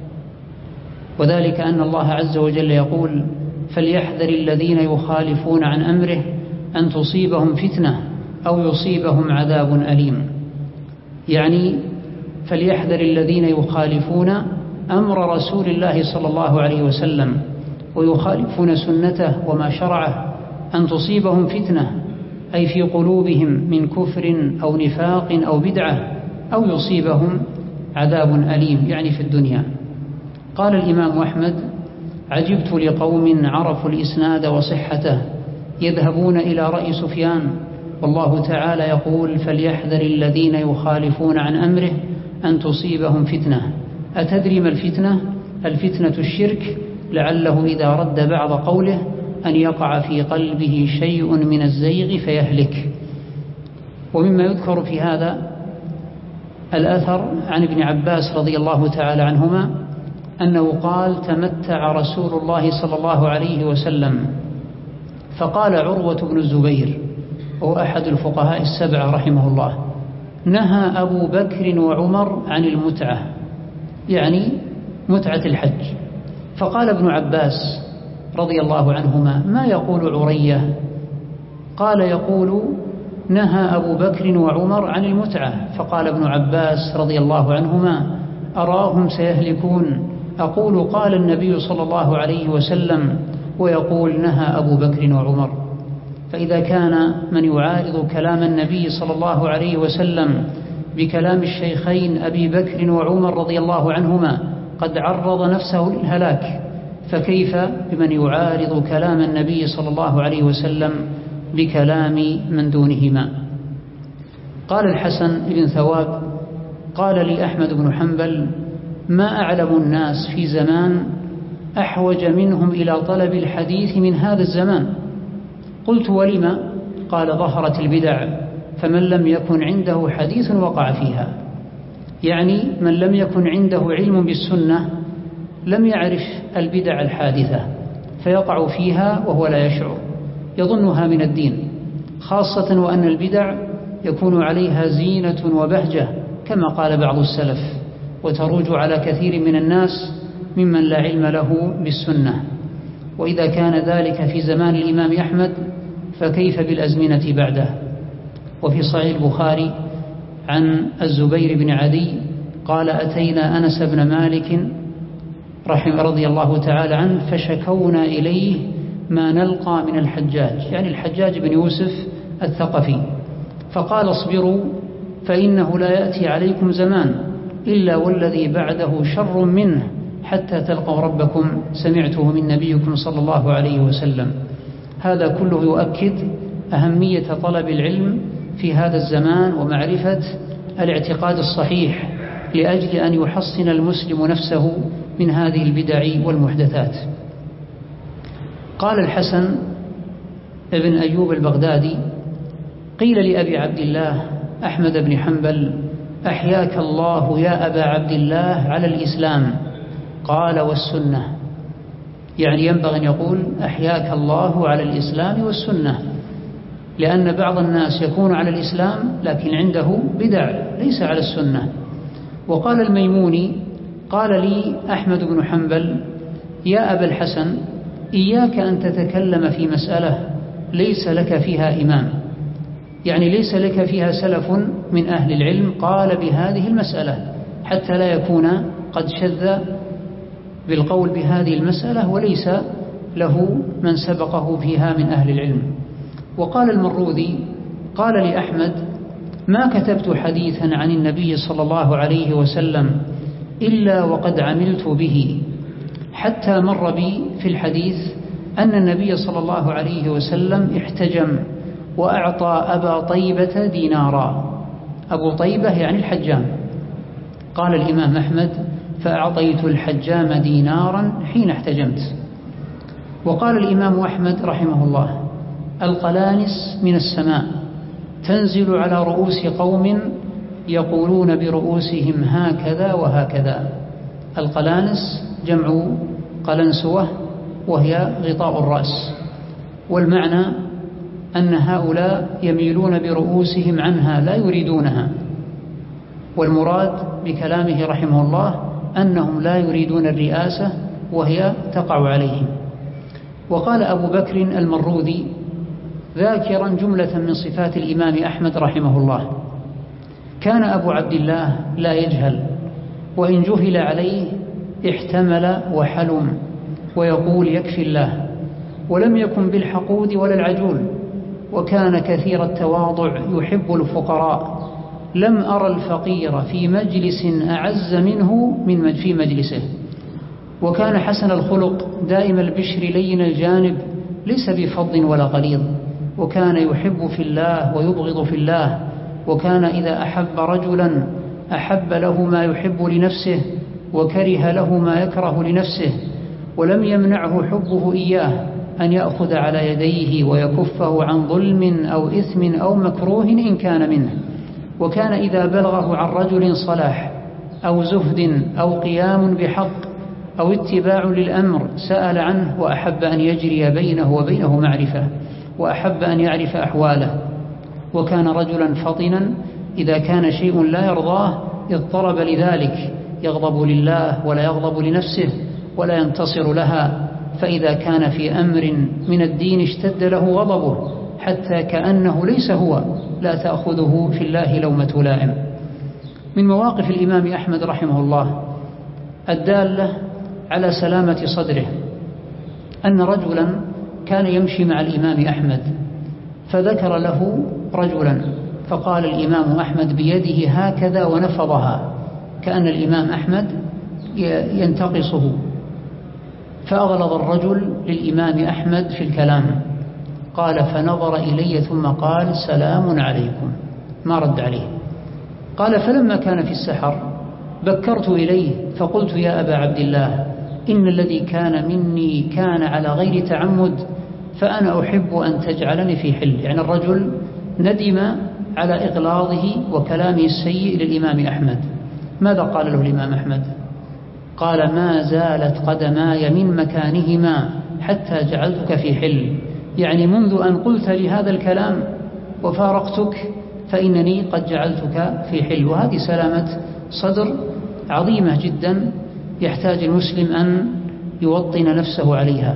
وذلك أن الله عز وجل يقول: فليحذر الذين يخالفون عن أمره أن تصيبهم فتنة أو يصيبهم عذاب أليم. يعني فليحذر الذين يخالفون أمر رسول الله صلى الله عليه وسلم ويخالفون سنته وما شرعه أن تصيبهم فتنة، أي في قلوبهم من كفر أو نفاق أو بدعة، أو يصيبهم عذاب أليم يعني في الدنيا. قال الإمام أحمد: عجبت لقوم عرفوا الإسناد وصحته يذهبون إلى رأي سفيان، والله تعالى يقول: فليحذر الذين يخالفون عن أمره أن تصيبهم فتنة. أتدري ما الفتنة؟ الفتنة الشرك، لعله إذا رد بعض قوله أن يقع في قلبه شيء من الزيغ فيهلك. ومما يذكر في هذا الأثر عن ابن عباس رضي الله تعالى عنهما أنه قال: تمتع رسول الله صلى الله عليه وسلم. فقال عروة بن الزبير وهو أحد الفقهاء السبعة رحمه الله: نهى أبو بكر وعمر عن المتعة، يعني متعة الحج. فقال ابن عباس رضي الله عنهما: ما يقول عرية؟ قال: يقول نهى أبو بكر وعمر عن المتعة. فقال ابن عباس رضي الله عنهما: أراهم سيهلكون، أقول قال النبي صلى الله عليه وسلم ويقول نهى أبو بكر وعمر. فإذا كان من يعارض كلام النبي صلى الله عليه وسلم بكلام الشيخين أبي بكر وعمر رضي الله عنهما قد عرض نفسه للهلاك، فكيف بمن يعارض كلام النبي صلى الله عليه وسلم بكلام من دونهما؟ قال الحسن بن ثواب: قال لي أحمد بن حنبل: ما أعلم الناس في زمان أحوج منهم إلى طلب الحديث من هذا الزمان. قلت: ولما؟ قال: ظهرت البدع، فمن لم يكن عنده حديث وقع فيها. يعني من لم يكن عنده علم بالسنة لم يعرف البدع الحادثة فيقع فيها وهو لا يشعر، يظنها من الدين، خاصة وأن البدع يكون عليها زينة وبهجة كما قال بعض السلف، وتروج على كثير من الناس ممن لا علم له بالسنة. وإذا كان ذلك في زمان الإمام أحمد فكيف بالأزمنة بعده؟ وفي صحيح البخاري عن الزبير بن عدي قال: أتينا أنس بن مالك رحمه رضي الله تعالى عنه: فشكونا إليه ما نلقى من الحجاج، يعني الحجاج بن يوسف الثقفي، فقال: اصبروا فإنه لا يأتي عليكم زمان إلا والذي بعده شر منه حتى تلقوا ربكم، سمعته من نبيكم صلى الله عليه وسلم. هذا كله يؤكد أهمية طلب العلم في هذا الزمان ومعرفة الاعتقاد الصحيح لأجل أن يحصن المسلم نفسه من هذه البدع والمحدثات. قال الحسن ابن أيوب البغدادي: قيل لأبي عبد الله أحمد بن حنبل: أحياك الله يا أبا عبد الله على الإسلام، قال: والسنة. يعني ينبغي أن يقول: أحياك الله على الإسلام والسنة، لأن بعض الناس يكون على الإسلام لكن عنده بدع ليس على السنة. وقال الميموني: قال لي أحمد بن حنبل: يا أبا الحسن، إياك أن تتكلم في مسألة ليس لك فيها إمام، يعني ليس لك فيها سلف من أهل العلم قال بهذه المسألة، حتى لا يكون قد شذ بالقول بهذه المسألة وليس له من سبقه فيها من أهل العلم. وقال المروذي: قال لأحمد: ما كتبت حديثا عن النبي صلى الله عليه وسلم إلا وقد عملت به، حتى مر بي في الحديث أن النبي صلى الله عليه وسلم احتجم وأعطى أبا طيبة دينارا. أبو طيبة يعني الحجام. قال الإمام أحمد: فأعطيت الحجام دينارا حين احتجمت. وقال الإمام أحمد رحمه الله: القلانس من السماء تنزل على رؤوس قوم يقولون برؤوسهم هكذا وهكذا. القلانس جمع قلنسوة وهي غطاء الرأس، والمعنى أن هؤلاء يميلون برؤوسهم عنها لا يريدونها، والمراد بكلامه رحمه الله أنهم لا يريدون الرئاسة وهي تقع عليهم. وقال أبو بكر المروذي ذاكرا جملة من صفات الإمام أحمد رحمه الله: كان أبو عبد الله لا يجهل، وإن جهل عليه احتمل وحلم، ويقول يكفي الله، ولم يكن بالحقود ولا العجول، وكان كثير التواضع يحب الفقراء، لم أرى الفقير في مجلس أعز منه من في مجلسه. وكان حسن الخلق دائم البشر لين الجانب، ليس بفض ولا غليظ، وكان يحب في الله ويبغض في الله، وكان إذا أحب رجلا أحب له ما يحب لنفسه وكره له ما يكره لنفسه، ولم يمنعه حبه إياه أن يأخذ على يديه ويكفه عن ظلم أو إثم أو مكروه إن كان منه. وكان إذا بلغه عن رجل صلاح أو زهد أو قيام بحق أو اتباع للأمر سأل عنه، وأحب أن يجري بينه وبينه معرفة، وأحب أن يعرف أحواله. وكان رجلا فطنا، إذا كان شيء لا يرضاه اضطرب لذلك، يغضب لله ولا يغضب لنفسه ولا ينتصر لها، فإذا كان في أمر من الدين اشتد له غضبه حتى كأنه ليس هو، لا تأخذه في الله لومة لائم. من مواقف الإمام أحمد رحمه الله الدالة على سلامة صدره أن رجلا كان يمشي مع الإمام أحمد، فذكر له رجلا، فقال الإمام أحمد بيده هكذا ونفضها كأن الإمام أحمد ينتقصه، فأغلظ الرجل للإمام أحمد في الكلام. قال: فنظر إلي ثم قال: سلام عليكم، ما رد عليه. قال: فلما كان في السحر بكرت إليه فقلت: يا أبا عبد الله، إن الذي كان مني كان على غير تعمد، فأنا أحب أن تجعلني في حل. يعني الرجل ندم على إغلاظه وكلامه السيء للإمام أحمد. ماذا قال له الإمام أحمد؟ قال: ما زالت قدماي من مكانهما حتى جعلتك في حل، يعني منذ أن قلت لي هذا الكلام وفارقتك فإنني قد جعلتك في حل. وهذه سلامة صدر عظيمة جدا يحتاج المسلم أن يوطن نفسه عليها.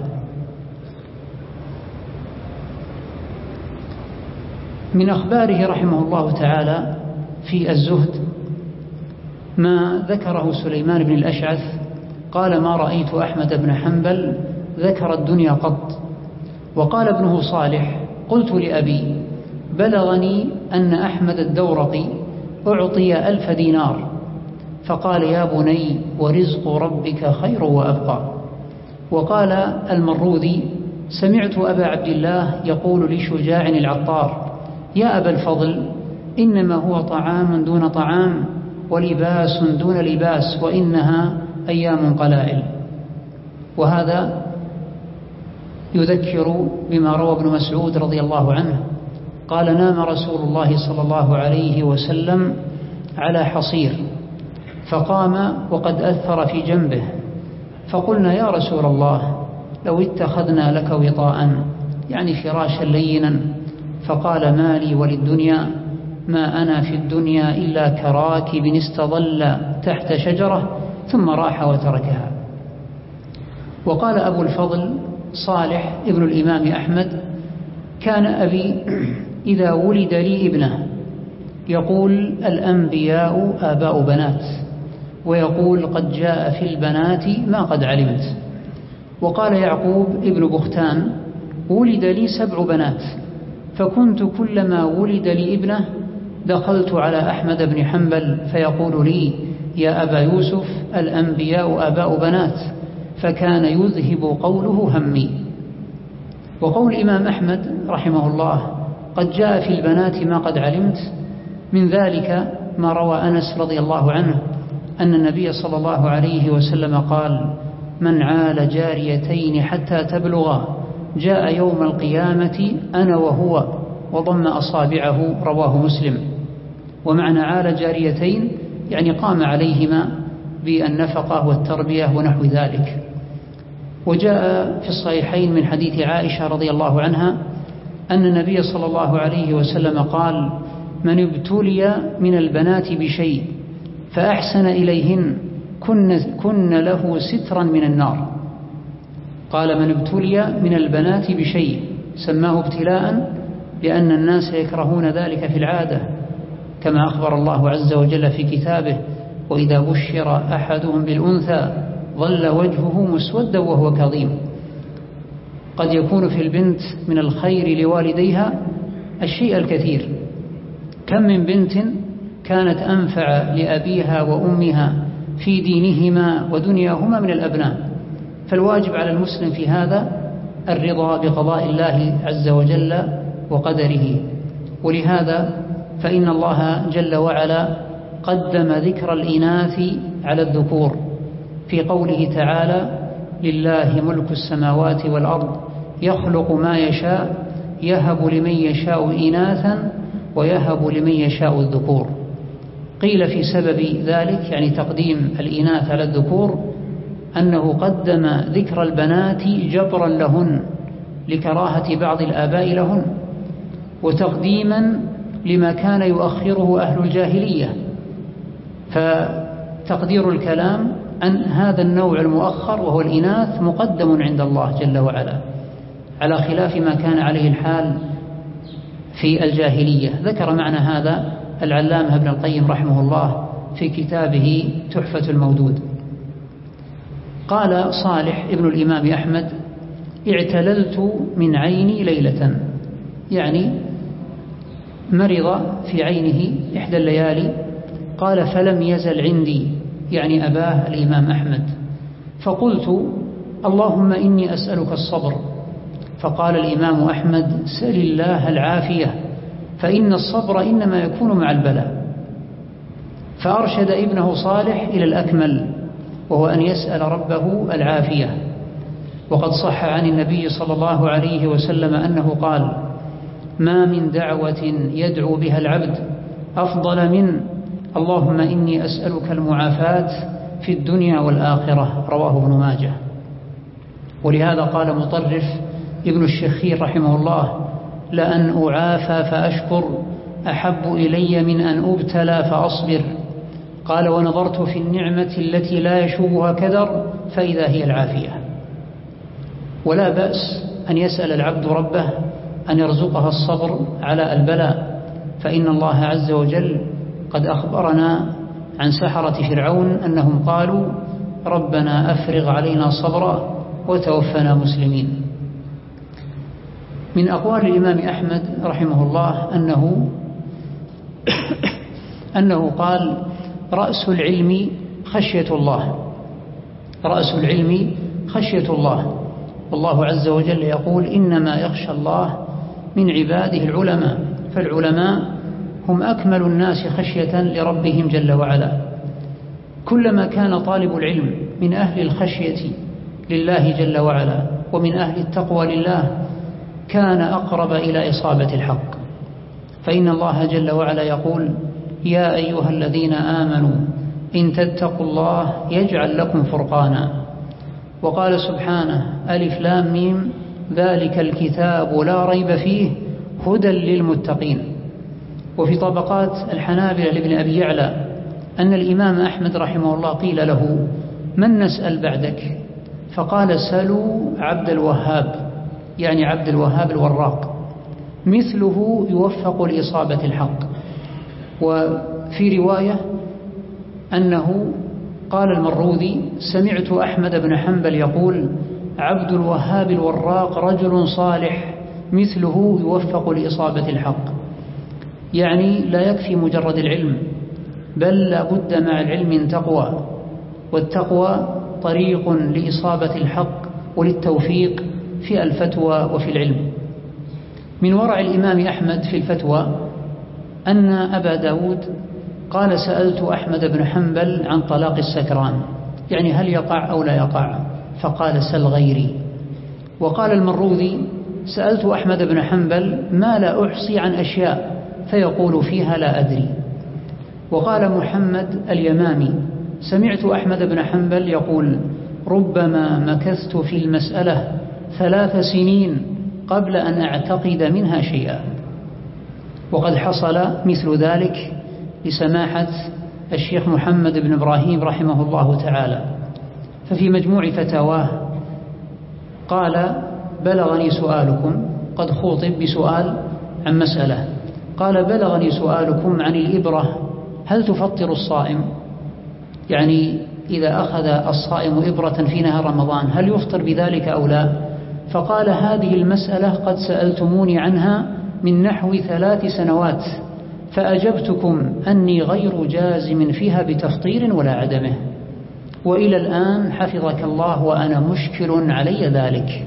من أخباره رحمه الله تعالى في الزهد ما ذكره سليمان بن الأشعث، قال ما رأيت أحمد بن حنبل ذكر الدنيا قط. وقال ابنه صالح قلت لأبي بلغني أن أحمد الدورقي أعطي ألف دينار، فقال يا بني ورزق ربك خير وأبقى. وقال المروذي سمعت أبا عبد الله يقول لشجاع العطار يا أبا الفضل إنما هو طعام دون طعام ولباس دون لباس وإنها أيام قلائل. وهذا يذكر بما روى ابن مسعود رضي الله عنه قال نام رسول الله صلى الله عليه وسلم على حصير فقام وقد أثر في جنبه، فقلنا يا رسول الله لو اتخذنا لك وطاء يعني فراشا لينا، فقال ما لي وللدنيا ما أنا في الدنيا إلا كراكب استظل تحت شجرة ثم راح وتركها. وقال أبو الفضل صالح ابن الإمام أحمد كان أبي إذا ولد لي ابنه يقول الأنبياء آباء بنات، ويقول قد جاء في البنات ما قد علمت. وقال يعقوب ابن بختان ولد لي سبع بنات، فكنت كلما ولد لي ابنه دخلت على أحمد بن حنبل فيقول لي يا أبا يوسف الأنبياء آباء بنات، فكان يذهب قوله همي. وقول الإمام أحمد رحمه الله قد جاء في البنات ما قد علمت، من ذلك ما روى أنس رضي الله عنه أن النبي صلى الله عليه وسلم قال من عال جاريتين حتى تبلغا جاء يوم القيامة أنا وهو وضم أصابعه، رواه مسلم. ومعنى عال جاريتين يعني قام عليهما بالنفقة والتربية ونحو ذلك. وجاء في الصحيحين من حديث عائشة رضي الله عنها أن النبي صلى الله عليه وسلم قال من ابتلي من البنات بشيء فأحسن إليهن كن, كن له سترا من النار. قال من ابتلي من البنات بشيء سماه ابتلاء لأن الناس يكرهون ذلك في العادة، كما أخبر الله عز وجل في كتابه وإذا بشر أحدهم بالأنثى ظل وجهه مسودا وهو كظيم. قد يكون في البنت من الخير لوالديها الشيء الكثير، كم من بنت كانت أنفع لأبيها وأمها في دينهما ودنياهما من الأبناء. فالواجب على المسلم في هذا الرضا بقضاء الله عز وجل وقدره. ولهذا فإن الله جل وعلا قدم ذكر الإناث على الذكور في قوله تعالى لله ملك السماوات والأرض يخلق ما يشاء يهب لمن يشاء إناثا ويهب لمن يشاء الذكور. قيل في سبب ذلك يعني تقديم الإناث على الذكور أنه قدم ذكر البنات جبرا لهن لكراهة بعض الآباء لهن، وتقديما لما كان يؤخره أهل الجاهلية. فتقدير الكلام أن هذا النوع المؤخر وهو الإناث مقدم عند الله جل وعلا على خلاف ما كان عليه الحال في الجاهلية. ذكر معنى هذا العلامة ابن القيم رحمه الله في كتابه تحفة المودود. قال صالح ابن الإمام أحمد اعتللت من عيني ليلة، يعني مرض في عينه إحدى الليالي. قال فلم يزل عندي يعني أباه الإمام أحمد، فقلت اللهم إني أسألك الصبر. فقال الإمام أحمد سل الله العافية فإن الصبر إنما يكون مع البلاء. فأرشد ابنه صالح إلى الأكمل وهو أن يسأل ربه العافية. وقد صح عن النبي صلى الله عليه وسلم أنه قال ما من دعوة يدعو بها العبد أفضل من اللهم إني أسألك المعافاة في الدنيا والآخرة، رواه ابن ماجه. ولهذا قال مطرف ابن الشخير رحمه الله لأن أعافى فأشكر أحب إلي من أن أبتلى فأصبر. قال ونظرت في النعمة التي لا يشوبها كدر فإذا هي العافية. ولا بأس أن يسأل العبد ربه أن يرزقها الصبر على البلاء، فإن الله عز وجل قد أخبرنا عن سحرة فرعون أنهم قالوا ربنا أفرغ علينا صبرا وتوفنا مسلمين. من أقوال الإمام أحمد رحمه الله أنه أنه قال: رأس العلم خشية الله، رأس العلم خشية الله، والله عز وجل يقول: إنما يخشى الله من عباده العلماء، فالعلماء هم أكمل الناس خشية لربهم جل وعلا. كلما كان طالب العلم من أهل الخشية لله جل وعلا ومن أهل التقوى لله كان أقرب إلى إصابة الحق، فإن الله جل وعلا يقول: يا أيها الذين آمنوا إن تتقوا الله يجعل لكم فرقانا. وقال سبحانه: ألف لام ميم ذلك الكتاب لا ريب فيه هدى للمتقين. وفي طبقات الحنابلة لابن أبي يعلى أن الإمام أحمد رحمه الله قيل له: من نسأل بعدك؟ فقال: سلوا عبد الوهاب، يعني عبد الوهاب الوراق، مثله يوفق لإصابة الحق. وفي رواية أنه قال المروذي: سمعت أحمد بن حنبل يقول: عبد الوهاب الوراق رجل صالح مثله يوفق لإصابة الحق. يعني لا يكفي مجرد العلم، بل لا بد مع العلم من تقوى، والتقوى طريق لإصابة الحق وللتوفيق في الفتوى وفي العلم. من ورع الإمام أحمد في الفتوى أن أبا داود قال: سألت أحمد بن حنبل عن طلاق السكران، يعني هل يقع أو لا يقع؟ فقال: سل غيري. وقال المروذي: سألت أحمد بن حنبل ما لا أحصي عن أشياء فيقول فيها لا أدري. وقال محمد اليمامي: سمعت أحمد بن حنبل يقول: ربما مكثت في المسألة ثلاث سنين قبل أن أعتقد منها شيئا. وقد حصل مثل ذلك لسماحة الشيخ محمد بن إبراهيم رحمه الله تعالى، ففي مجموع فتاواه قال: بلغني سؤالكم، قد خوطب بسؤال عن مسألة، قال: بلغني سؤالكم عن الإبرة هل تفطر الصائم؟ يعني إذا أخذ الصائم إبرة في نهار رمضان هل يفطر بذلك أو لا؟ فقال: هذه المسألة قد سألتموني عنها من نحو ثلاث سنوات، فأجبتكم أني غير جازم فيها بتفطير ولا عدمه، وإلى الآن حفظك الله وأنا مشكل علي ذلك.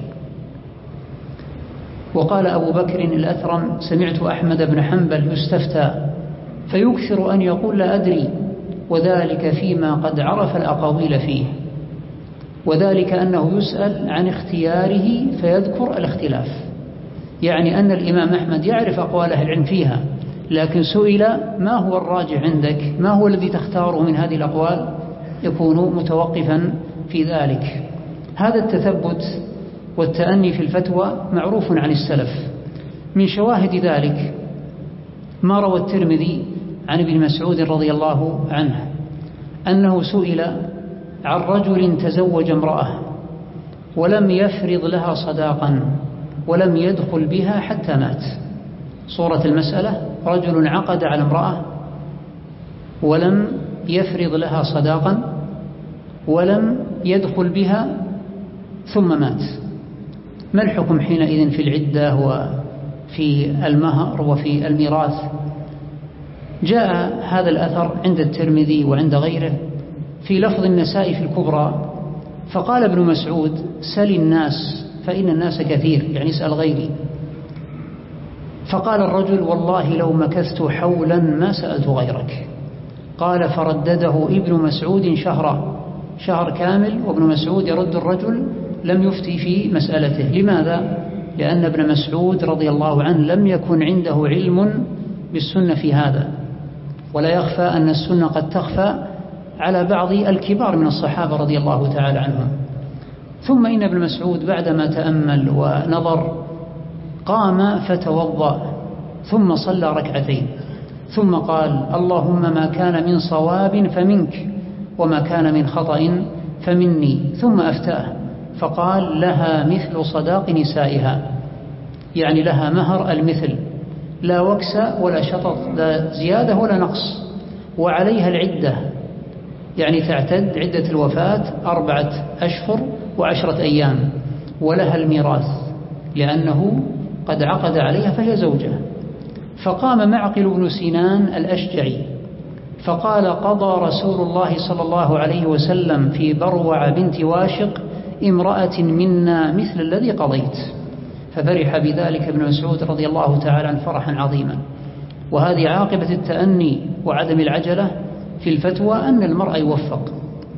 وقال أبو بكر الأثرم: سمعت أحمد بن حنبل يستفتى فيكثر أن يقول لا أدري، وذلك فيما قد عرف الأقاويل فيه، وذلك أنه يسأل عن اختياره فيذكر الاختلاف، يعني أن الإمام أحمد يعرف أقوال أهل العلم فيها، لكن سئل: ما هو الراجح عندك؟ ما هو الذي تختاره من هذه الأقوال؟ يكون متوقفا في ذلك. هذا التثبت والتأني في الفتوى معروف عن السلف. من شواهد ذلك ما روى الترمذي عن ابن مسعود رضي الله عنه أنه سئل عن رجل تزوج امرأة ولم يفرض لها صداقا ولم يدخل بها حتى مات. صورة المسألة: رجل عقد على امرأة ولم يفرض لها صداقا ولم يدخل بها ثم مات، ما الحكم حينئذ في العدة وفي المهر وفي الميراث؟ جاء هذا الأثر عند الترمذي وعند غيره في لفظ النسائي في الكبرى، فقال ابن مسعود: سل الناس فإن الناس كثير، يعني اسأل غيري. فقال الرجل: والله لو مكثت حولا ما سألت غيرك. قال: فردده ابن مسعود شهرا، شهر كامل وابن مسعود يرد الرجل لم يفتي في مسألته. لماذا؟ لأن ابن مسعود رضي الله عنه لم يكن عنده علم بالسنة في هذا، ولا يخفى أن السنة قد تخفى على بعض الكبار من الصحابة رضي الله تعالى عنهم. ثم إن ابن مسعود بعدما تأمل ونظر قام فتوضأ ثم صلى ركعتين، ثم قال: اللهم ما كان من صواب فمنك وما كان من خطأ فمني. ثم أفتاه فقال: لها مثل صداق نسائها، يعني لها مهر المثل، لا وكس ولا شطط، لا زيادة ولا نقص، وعليها العدة. يعني تعتد عدة الوفاة أربعة أشهر وعشرة أيام، ولها الميراث لأنه قد عقد عليها فهي زوجة. فقام معقل بن سنان الأشجعي فقال: قضى رسول الله صلى الله عليه وسلم في بروع بنت واشق امرأة منا مثل الذي قضيت. ففرح بذلك ابن مسعود رضي الله تعالى عنه فرحا عظيما. وهذه عاقبة التأني وعدم العجلة في الفتوى، أن المرء يوفق.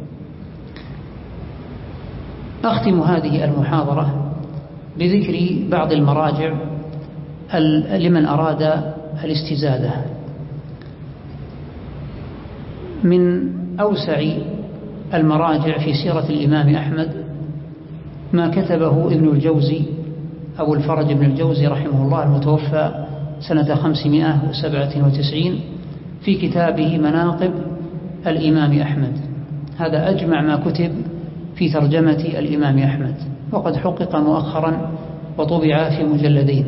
أختم هذه المحاضرة بذكر بعض المراجع لمن أراد الاستزادة. من أوسع المراجع في سيرة الإمام أحمد ما كتبه ابن الجوزي أبو الفرج ابن الجوزي رحمه الله المتوفى سنة خمسمائة وسبعة وتسعين في كتابه مناقب الإمام أحمد. هذا أجمع ما كتب في ترجمة الإمام أحمد، وقد حقق مؤخرا وطبع في مجلدين.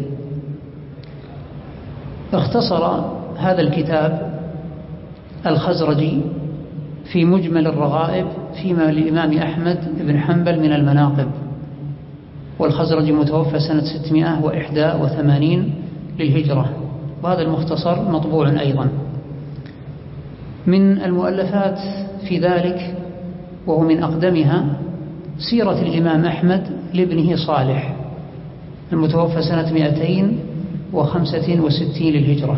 اختصر هذا الكتاب الخزرجي في مجمل الرغائب فيما للإمام أحمد بن حنبل من المناقب، والخزرجي متوفى سنة ستمائة وإحدى وثمانين للهجرة، وهذا المختصر مطبوع أيضا. من المؤلفات في ذلك وهو من أقدمها سيرة الإمام أحمد لابنه صالح المتوفى سنة مئتين وخمسة وستين للهجرة.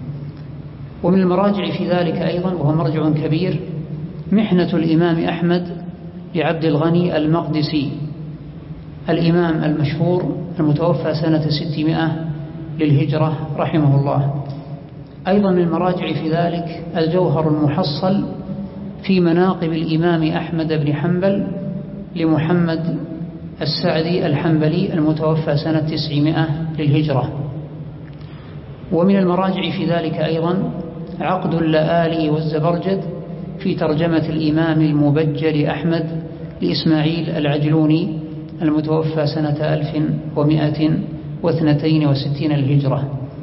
ومن المراجع في ذلك أيضا وهو مرجع كبير محنة الإمام أحمد لعبد الغني المقدسي الإمام المشهور المتوفى سنة ستمائة للهجرة رحمه الله. أيضا من المراجع في ذلك الجوهر المحصل في مناقب الإمام أحمد بن حنبل لمحمد السعدي الحنبلي المتوفى سنة تسعمائة للهجرة. ومن المراجع في ذلك أيضا عقد اللآلي والزبرجد في ترجمة الإمام المبجل أحمد لإسماعيل العجلوني المتوفى سنة ألف ومائة واثنتين وستين للهجرة.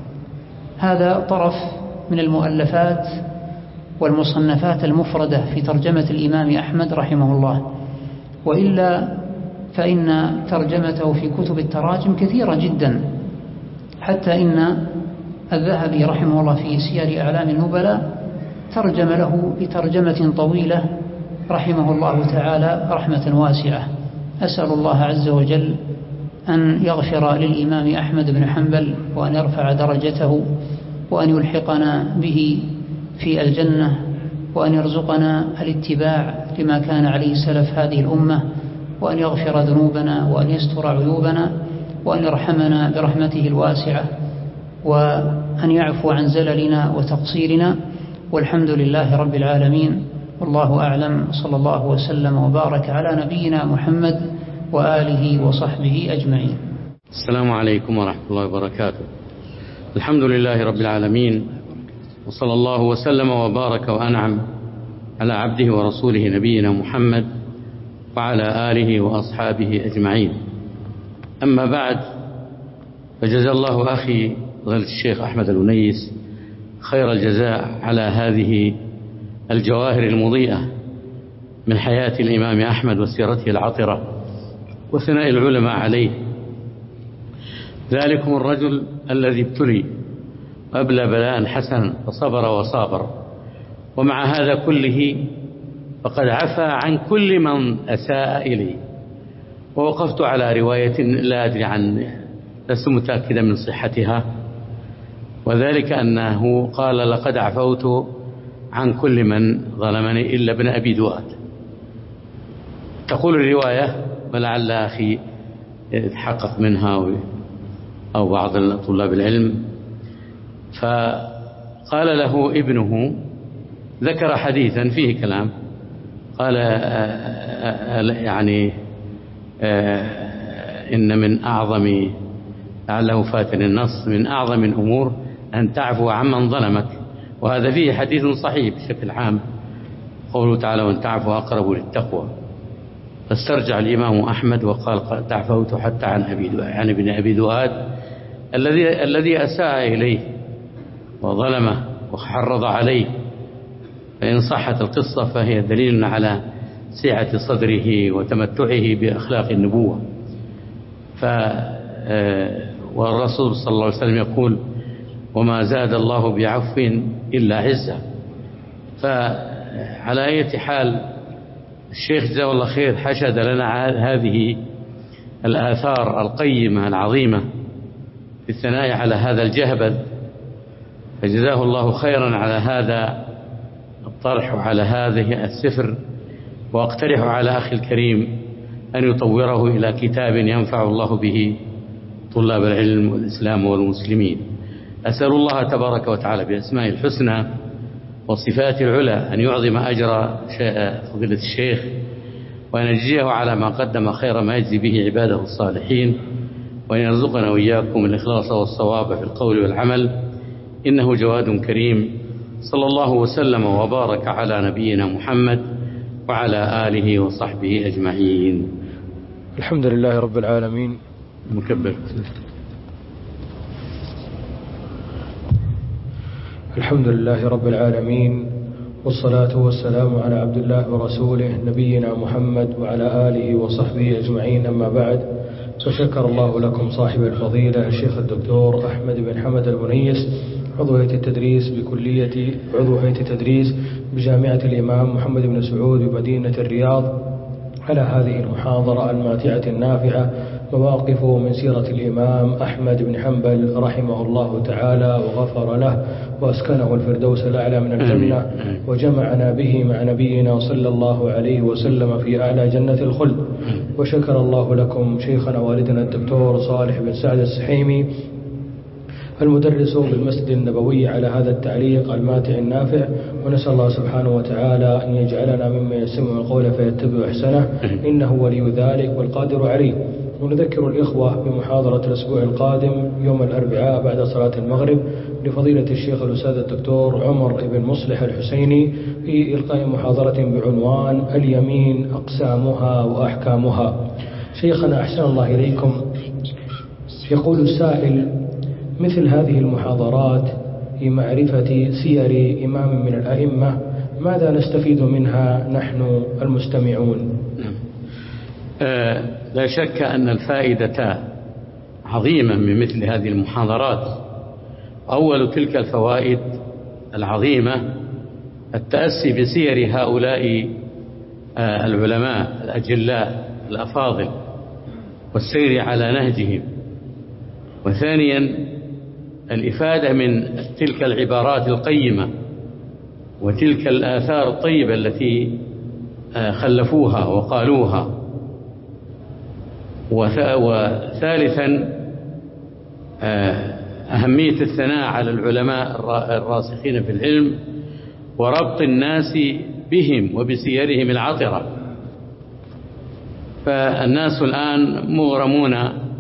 هذا طرف من المؤلفات والمصنفات المفردة في ترجمة الإمام أحمد رحمه الله، وإلا فإن ترجمته في كتب التراجم كثيرة جدا، حتى إن الذهبي رحمه الله في سير أعلام النبلاء ترجم له بترجمة طويلة رحمه الله تعالى رحمة واسعة. أسأل الله عز وجل أن يغفر للإمام أحمد بن حنبل وأن يرفع درجته وأن يلحقنا به في الجنة، وأن يرزقنا الاتباع لما كان عليه سلف هذه الأمة، وأن يغفر ذنوبنا وأن يستر عيوبنا وأن يرحمنا برحمته الواسعة، وأن يعفو عن زللنا وتقصيرنا. والحمد لله رب العالمين، والله أعلم. صلى الله وسلم وبارك على نبينا محمد وآله وصحبه أجمعين. السلام عليكم ورحمة الله وبركاته. الحمد لله رب العالمين، وصلى الله وسلم وبارك وأنعم على عبده ورسوله نبينا محمد وعلى آله وأصحابه أجمعين. أما بعد، فجزا الله أخي فضيلة الشيخ أحمد الأنيس خير الجزاء على هذه الجواهر المضيئة من حياة الإمام أحمد وسيرته العطرة وثناء العلماء عليه. ذلكم الرجل الذي ابتلي وأبلى بلاء حسنا فصبر وصابر، ومع هذا كله فقد عفى عن كل من أساء إليه. ووقفت على رواية لا أدري عن لست متأكدا من صحتها، وذلك أنه قال: لقد عفوت عن كل من ظلمني إلا ابن أبي دواد. تقول الرواية، ولعل أخي يتحقق منها أو بعض طلاب العلم، فقال له ابنه، ذكر حديثا فيه كلام، قال: يعني إن من أعظم، لعله فاتن النص، من أعظم الأمور أن تعفو عمن ظلمك. وهذا فيه حديث صحيح بشكل عام، قوله تعالى: وأن تعفو أقرب للتقوى. فاسترجع الإمام أحمد وقال: قد عفوت حتى عن أبي دؤاد، عن ابن أبي دؤاد الذي الذي أساء إليه وظلمه وحرض عليه. فإن صحت القصة فهي دليل على سعة صدره وتمتعه بأخلاق النبوة. ف والرسول صلى الله عليه وسلم يقول: وما زاد الله بعفو إلا عزة. فعلى أي حال الشيخ جزاه الله خير حشد لنا هذه الآثار القيمة العظيمة في الثناء على هذا الجهبذ، فجزاه الله خيرا على هذا الطرح وعلى هذه السفر. وأقترح على أخي الكريم أن يطوره إلى كتاب ينفع الله به طلاب العلم والإسلام والمسلمين. أسأل الله تبارك وتعالى بأسماء الحسنى وصفات العلى أن يعظم أجر فضيلة الشيخ، وأن يجزيه على ما قدم خير ما يجزي به عباده الصالحين، وأن يرزقنا وإياكم الإخلاص والصواب في القول والعمل، إنه جواد كريم. صلى الله وسلم وبارك على نبينا محمد وعلى آله وصحبه أجمعين. الحمد لله رب العالمين. مكبر. الحمد لله رب العالمين، والصلاة والسلام على عبد الله ورسوله نبينا محمد وعلى آله وصحبه أجمعين. أما بعد، فشكر الله لكم صاحب الفضيلة الشيخ الدكتور أحمد بن حمد البنيس، عضو هيئة التدريس بكلية عضو هيئة التدريس بجامعة الإمام محمد بن سعود بمدينة الرياض، على هذه المحاضرة الماتعة النافعة، مواقف من سيرة الإمام أحمد بن حنبل رحمه الله تعالى وغفر له وأسكنه الفردوس الأعلى من الجنة، وجمعنا به مع نبينا صلى الله عليه وسلم في أعلى جنة الخلد. وشكر الله لكم شيخنا والدنا الدكتور صالح بن سعد السحيمي المدرس بالمسجد النبوي على هذا التعليق الماتع النافع، ونسأل الله سبحانه وتعالى أن يجعلنا ممن يستمع القول فيتبع أحسنه، إنه ولي ذلك والقادر عليه. ونذكر الإخوة بمحاضرة الأسبوع القادم يوم الأربعاء بعد صلاة المغرب لفضيلة الشيخ الأستاذ الدكتور عمر بن مصلح الحسيني في إلقاء محاضرة بعنوان اليمين أقسامها وأحكامها. شيخنا أحسن الله إليكم، يقول السائل: مثل هذه المحاضرات في معرفة سير إمام من الأئمة ماذا نستفيد منها نحن المستمعون؟ آه لا شك أن الفائدة عظيمة من مثل هذه المحاضرات. أول تلك الفوائد العظيمة التأسي بسير هؤلاء آه العلماء الأجلاء الأفاضل والسير على نهجهم. وثانيا الإفادة من تلك العبارات القيمة وتلك الآثار الطيبة التي خلفوها وقالوها. وثالثا أهمية الثناء على العلماء الراسخين في العلم وربط الناس بهم وبسيرهم العطرة. فالناس الآن مغرمون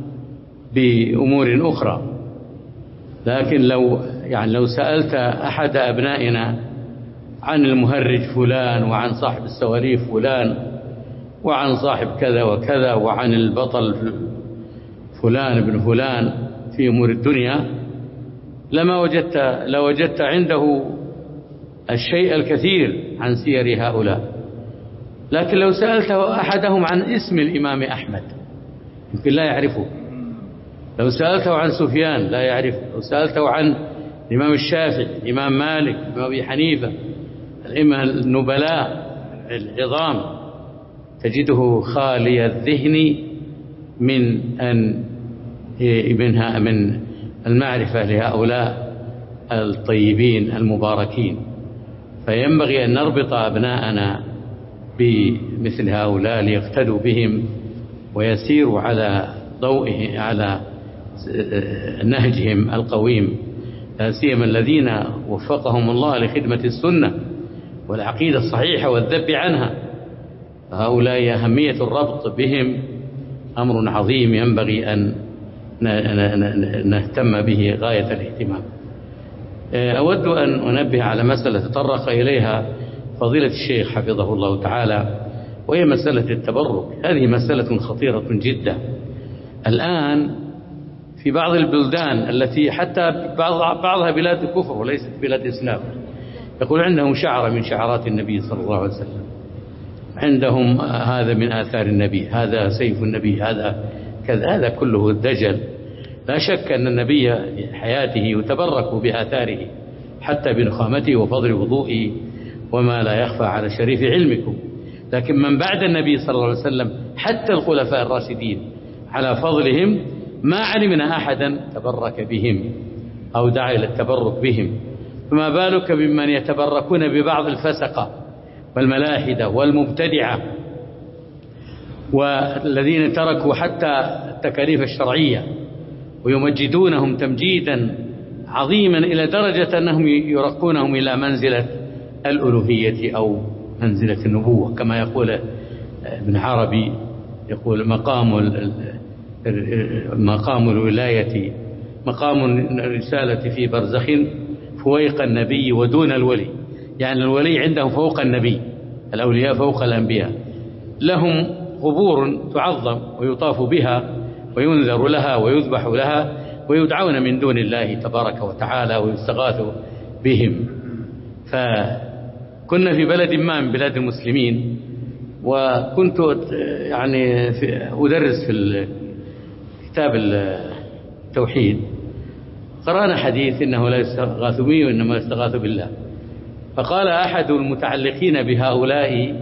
بأمور أخرى، لكن لو يعني لو سألت أحد أبنائنا عن المهرج فلان وعن صاحب السواليف فلان وعن صاحب كذا وكذا وعن البطل فلان ابن فلان في أمور الدنيا لما وجدت لوجدت عنده الشيء الكثير عن سير هؤلاء. لكن لو سألت أحدهم عن اسم الإمام أحمد يمكن لا يعرفه، لو سألته عن سفيان لا يعرفه، لو سألته عن الإمام الشافعي، الإمام مالك، الإمام أبي حنيفة، الإمام النبلاء العظام، تجده خالي الذهن من أن منها من المعرفة لهؤلاء الطيبين المباركين. فينبغي أن نربط أبناءنا بمثل هؤلاء ليقتدوا بهم ويسيروا على ضوئه على نهجهم القويم، لا سيما الذين وفقهم الله لخدمة السنة والعقيدة الصحيحة والذب عنها. فهؤلاء أهمية الربط بهم أمر عظيم ينبغي أن نهتم به غاية الاهتمام. أود أن أنبه على مسألة تطرق إليها فضيلة الشيخ حفظه الله تعالى، وهي مسألة التبرك. هذه مسألة خطيرة جدا الآن في بعض البلدان التي حتى بعض بعضها بلاد كفر وليست بلاد إسلام، يقول عندهم شعرة من شعرات النبي صلى الله عليه وسلم، عندهم هذا من آثار النبي، هذا سيف النبي، هذا كذا. هذا كله دجل. لا شك أن النبي حياته يتبرك بآثاره حتى بنخامته وفضل وضوئه وما لا يخفى على شريف علمكم. لكن من بعد النبي صلى الله عليه وسلم حتى الخلفاء الراشدين على فضلهم ما علمنا أحدا تبرك بهم أو دعا إلى التبرك بهم، فما بالك بمن يتبركون ببعض الفسقة والملاحدة والمبتدعة والذين تركوا حتى التكاليف الشرعية ويمجدونهم تمجيدا عظيما إلى درجة أنهم يرقونهم إلى منزلة الألوهية أو منزلة النبوة، كما يقول ابن عربي، يقول مقام مقام الولاية مقام الرسالة في برزخ فويق النبي ودون الولي، يعني الولي عندهم فوق النبي، الأولياء فوق الأنبياء، لهم قبور تعظم ويطاف بها وينذر لها ويذبح لها ويدعون من دون الله تبارك وتعالى ويستغاث بهم. فكنا في بلد ما من بلاد المسلمين، وكنت يعني أدرس في كتاب التوحيد، قرأنا حديث إنه لا يستغاث به وإنما يستغاث بالله، فقال أحد المتعلقين بهؤلاء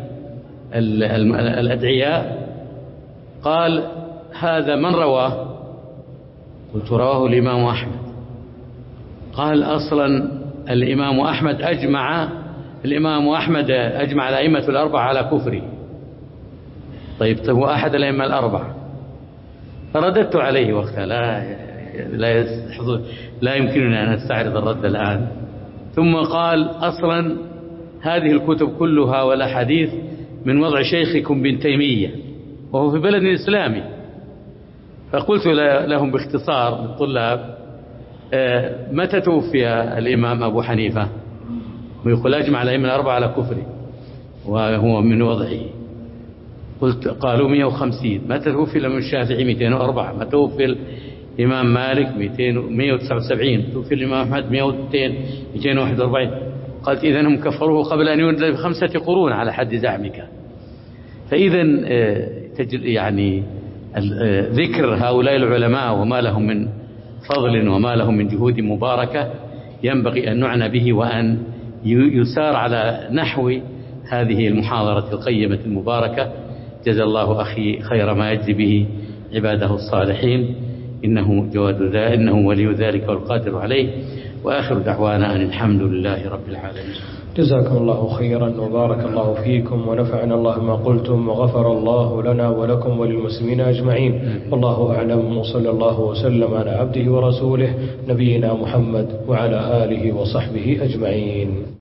الأدعياء قال هذا من رواه؟ قلت رواه الإمام أحمد. قال أصلا الإمام أحمد أجمع الإمام أحمد أجمع الأئمة الأربعة على كفره. طيب طيب هو أحد الأئمة الأربعة. فرددت عليه وقتها، لا لا لا يمكنني أن أستعرض الرد الآن. ثم قال أصلا هذه الكتب كلها والأحاديث من وضع شيخكم بن تيمية وهو في بلد إسلامي. فقلت لهم باختصار للطلاب متى توفي الإمام أبو حنيفة؟ ويقول أجمع الأئمة الأربعة على كفره وهو من وضعه. قلت قالوا مئة وخمسين. متى توفي الإمام الشافعي؟ مئتين وأربعة. متى توفي الإمام مالك؟ مئة وتسعة وسبعين. توفي الإمام أحمد مئتين وواحد وأربعين. قالت إذن هم كفروه قبل أن يولد بخمسة قرون على حد زعمك. فإذا يعني ذكر هؤلاء العلماء وما لهم من فضل وما لهم من جهود مباركة ينبغي أن نعنى به وأن يسار على نحو هذه المحاضرة القيمة المباركة. جزا الله أخي خير ما يجزي به عباده الصالحين، إنه جواد ذا إنه ولي ذلك والقادر عليه. وآخر دعوانا أن الحمد لله رب العالمين. جزاكم الله خيرا وبارك الله فيكم ونفعنا الله ما قلتم وغفر الله لنا ولكم وللمسلمين أجمعين. والله أعلم، وصلى الله وسلم على عبده ورسوله نبينا محمد وعلى آله وصحبه أجمعين.